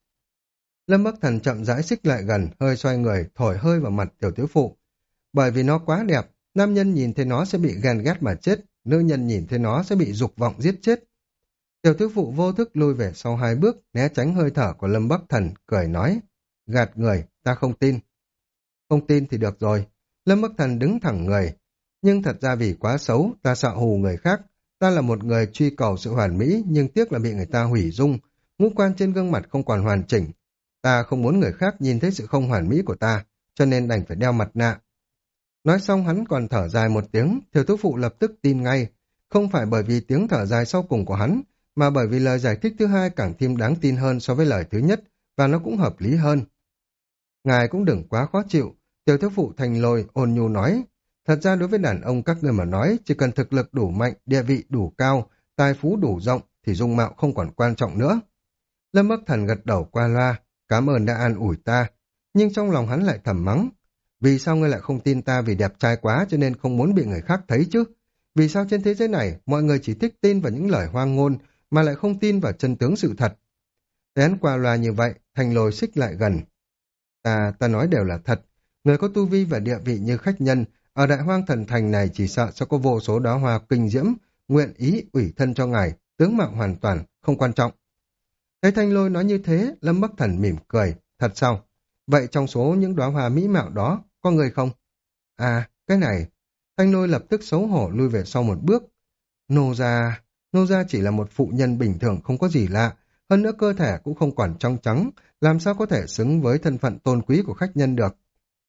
Lâm Bắc Thần chậm rãi xích lại gần, hơi xoay người, thổi hơi vào mặt tiểu thiếu phụ. Bởi vì nó quá đẹp, nam nhân nhìn thấy nó sẽ bị ghen ghét mà chết, nữ nhân nhìn thấy nó sẽ bị dục vọng giết chết. Tiểu thiếu phụ vô thức lui về sau hai bước, né tránh hơi thở của Lâm Bắc Thần, cười nói, gạt người, ta không tin. Không tin thì được rồi. Lâm Bắc Thần đứng thẳng người, nhưng thật ra vì quá xấu, ta sợ hù người khác. Ta là một người truy cầu sự hoàn mỹ, nhưng tiếc là bị người ta hủy dung, ngũ quan trên gương mặt không còn hoàn chỉnh. Ta không muốn người khác nhìn thấy sự không hoàn mỹ của ta, cho nên đành phải đeo mặt nạ. Nói xong hắn còn thở dài một tiếng, Thiều Tú Phụ lập tức tin ngay, không phải bởi vì tiếng thở dài sau cùng của hắn, mà bởi vì lời giải thích thứ hai càng thêm đáng tin hơn so với lời thứ nhất, và nó cũng hợp lý hơn. Ngài cũng đừng quá khó chịu, Tiểu Thiếu Phụ Thành Lôi ôn nhu nói, thật ra đối với đàn ông các người mà nói, chỉ cần thực lực đủ mạnh, địa vị đủ cao, tài phú đủ rộng, thì dung mạo không còn quan trọng nữa. Lâm Bắc Thần gật đầu qua loa, cảm ơn đã an ủi ta, nhưng trong lòng hắn lại thầm mắng. Vì sao ngươi lại không tin ta vì đẹp trai quá cho nên không muốn bị người khác thấy chứ? Vì sao trên thế giới này mọi người chỉ thích tin vào những lời hoang ngôn mà lại không tin vào chân tướng sự thật? Thấy hắn qua loa như vậy, Thành Lôi xích lại gần. Ta, ta nói đều là thật. Người có tu vi và địa vị như khách nhân, ở Đại Hoang Thần Thành này chỉ sợ sẽ có vô số đóa hoa kinh diễm, nguyện ý ủy thân cho ngài, tướng mạo hoàn toàn, không quan trọng. Thấy Thanh Lôi nói như thế, Lâm Bắc Thần mỉm cười, thật sao? Vậy trong số những đóa hoa mỹ mạo đó, có người không? À, cái này, Thanh Lôi lập tức xấu hổ lui về sau một bước. Nô gia, Nô gia chỉ là một phụ nhân bình thường không có gì lạ, hơn nữa cơ thể cũng không còn trong trắng, làm sao có thể xứng với thân phận tôn quý của khách nhân được.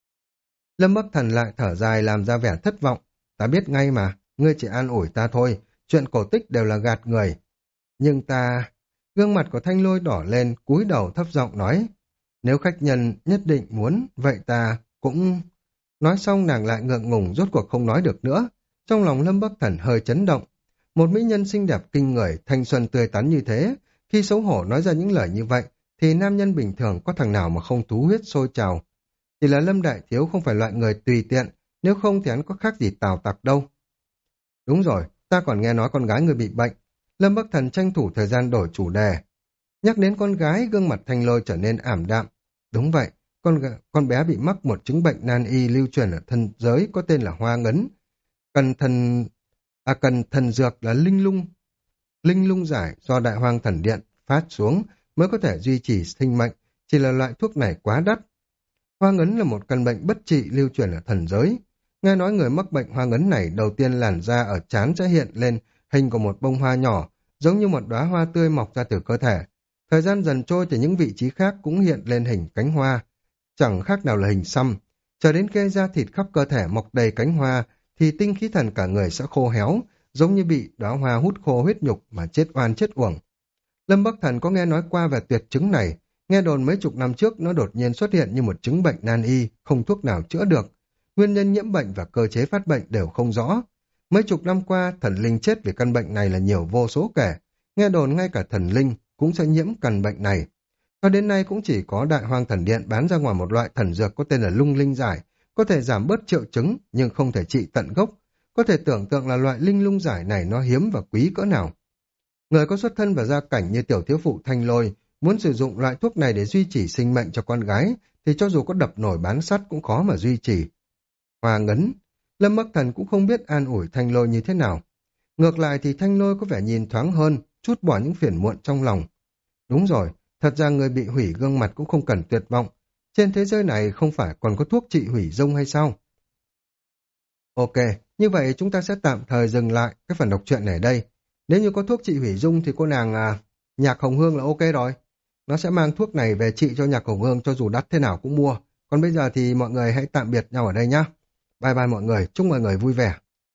Lâm Bắc Thần lại thở dài làm ra vẻ thất vọng. Ta biết ngay mà, ngươi chỉ an ủi ta thôi, chuyện cổ tích đều là gạt người. Nhưng ta... Gương mặt của Thanh Lôi đỏ lên, cúi đầu thấp giọng nói, nếu khách nhân nhất định muốn, vậy ta cũng... Nói xong nàng lại ngượng ngùng rốt cuộc không nói được nữa. Trong lòng Lâm Bắc Thần hơi chấn động. Một mỹ nhân xinh đẹp kinh người, thanh xuân tươi tắn như thế, khi xấu hổ nói ra những lời như vậy, thì nam nhân bình thường có thằng nào mà không thú huyết sôi trào. Chỉ là Lâm Đại Thiếu không phải loại người tùy tiện, nếu không thì hắn có khác gì Tào Tặc đâu. Đúng rồi, ta còn nghe nói con gái người bị bệnh. Lâm Bắc Thần tranh thủ thời gian đổi chủ đề. Nhắc đến con gái, gương mặt Thanh Lôi trở nên ảm đạm. Đúng vậy, con con bé bị mắc một chứng bệnh nan y lưu truyền ở thân giới có tên là hoa ngấn. Cần thần à cần thần dược là linh lung. Linh lung giải do Đại Hoang Thần Điện phát xuống mới có thể duy trì sinh mệnh, chỉ là loại thuốc này quá đắt. Hoa ngấn là một căn bệnh bất trị lưu truyền ở thần giới. Nghe nói người mắc bệnh hoa ngấn này đầu tiên làn da ở trán sẽ hiện lên hình của một bông hoa nhỏ, giống như một đóa hoa tươi mọc ra từ cơ thể. Thời gian dần trôi thì những vị trí khác cũng hiện lên hình cánh hoa, chẳng khác nào là hình xăm. Chờ đến khi da thịt khắp cơ thể mọc đầy cánh hoa, thì tinh khí thần cả người sẽ khô héo, giống như bị đóa hoa hút khô huyết nhục mà chết oan chết uổng. Lâm Bắc Thần có nghe nói qua về tuyệt chứng này, nghe đồn mấy chục năm trước nó đột nhiên xuất hiện như một chứng bệnh nan y, không thuốc nào chữa được. Nguyên nhân nhiễm bệnh và cơ chế phát bệnh đều không rõ. Mấy chục năm qua, thần linh chết vì căn bệnh này là nhiều vô số kể. Nghe đồn ngay cả thần linh cũng sẽ nhiễm căn bệnh này. Cho đến nay cũng chỉ có Đại Hoang Thần Điện bán ra ngoài một loại thần dược có tên là lung linh giải, có thể giảm bớt triệu chứng nhưng không thể trị tận gốc. Có thể tưởng tượng là loại linh lung giải này nó hiếm và quý cỡ nào. Người có xuất thân và gia cảnh như tiểu thiếu phụ Thanh Lôi muốn sử dụng loại thuốc này để duy trì sinh mệnh cho con gái thì cho dù có đập nổi bán sắt cũng khó mà duy trì. Hoa ngấn, Lâm Bắc Thần cũng không biết an ủi Thanh Lôi như thế nào. Ngược lại thì Thanh Lôi có vẻ nhìn thoáng hơn, chút bỏ những phiền muộn trong lòng. Đúng rồi, thật ra người bị hủy gương mặt cũng không cần tuyệt vọng. Trên thế giới này không phải còn có thuốc trị hủy dung hay sao? Ok, như vậy chúng ta sẽ tạm thời dừng lại cái phần đọc truyện này ở đây. Nếu như có thuốc trị hủy dung thì cô nàng à, Nhạc Hồng Hương là ok rồi. Nó sẽ mang thuốc này về trị cho Nhạc Hồng Hương cho dù đắt thế nào cũng mua. Còn bây giờ thì mọi người hãy tạm biệt nhau ở đây nhé. Bye bye mọi người, chúc mọi người vui vẻ.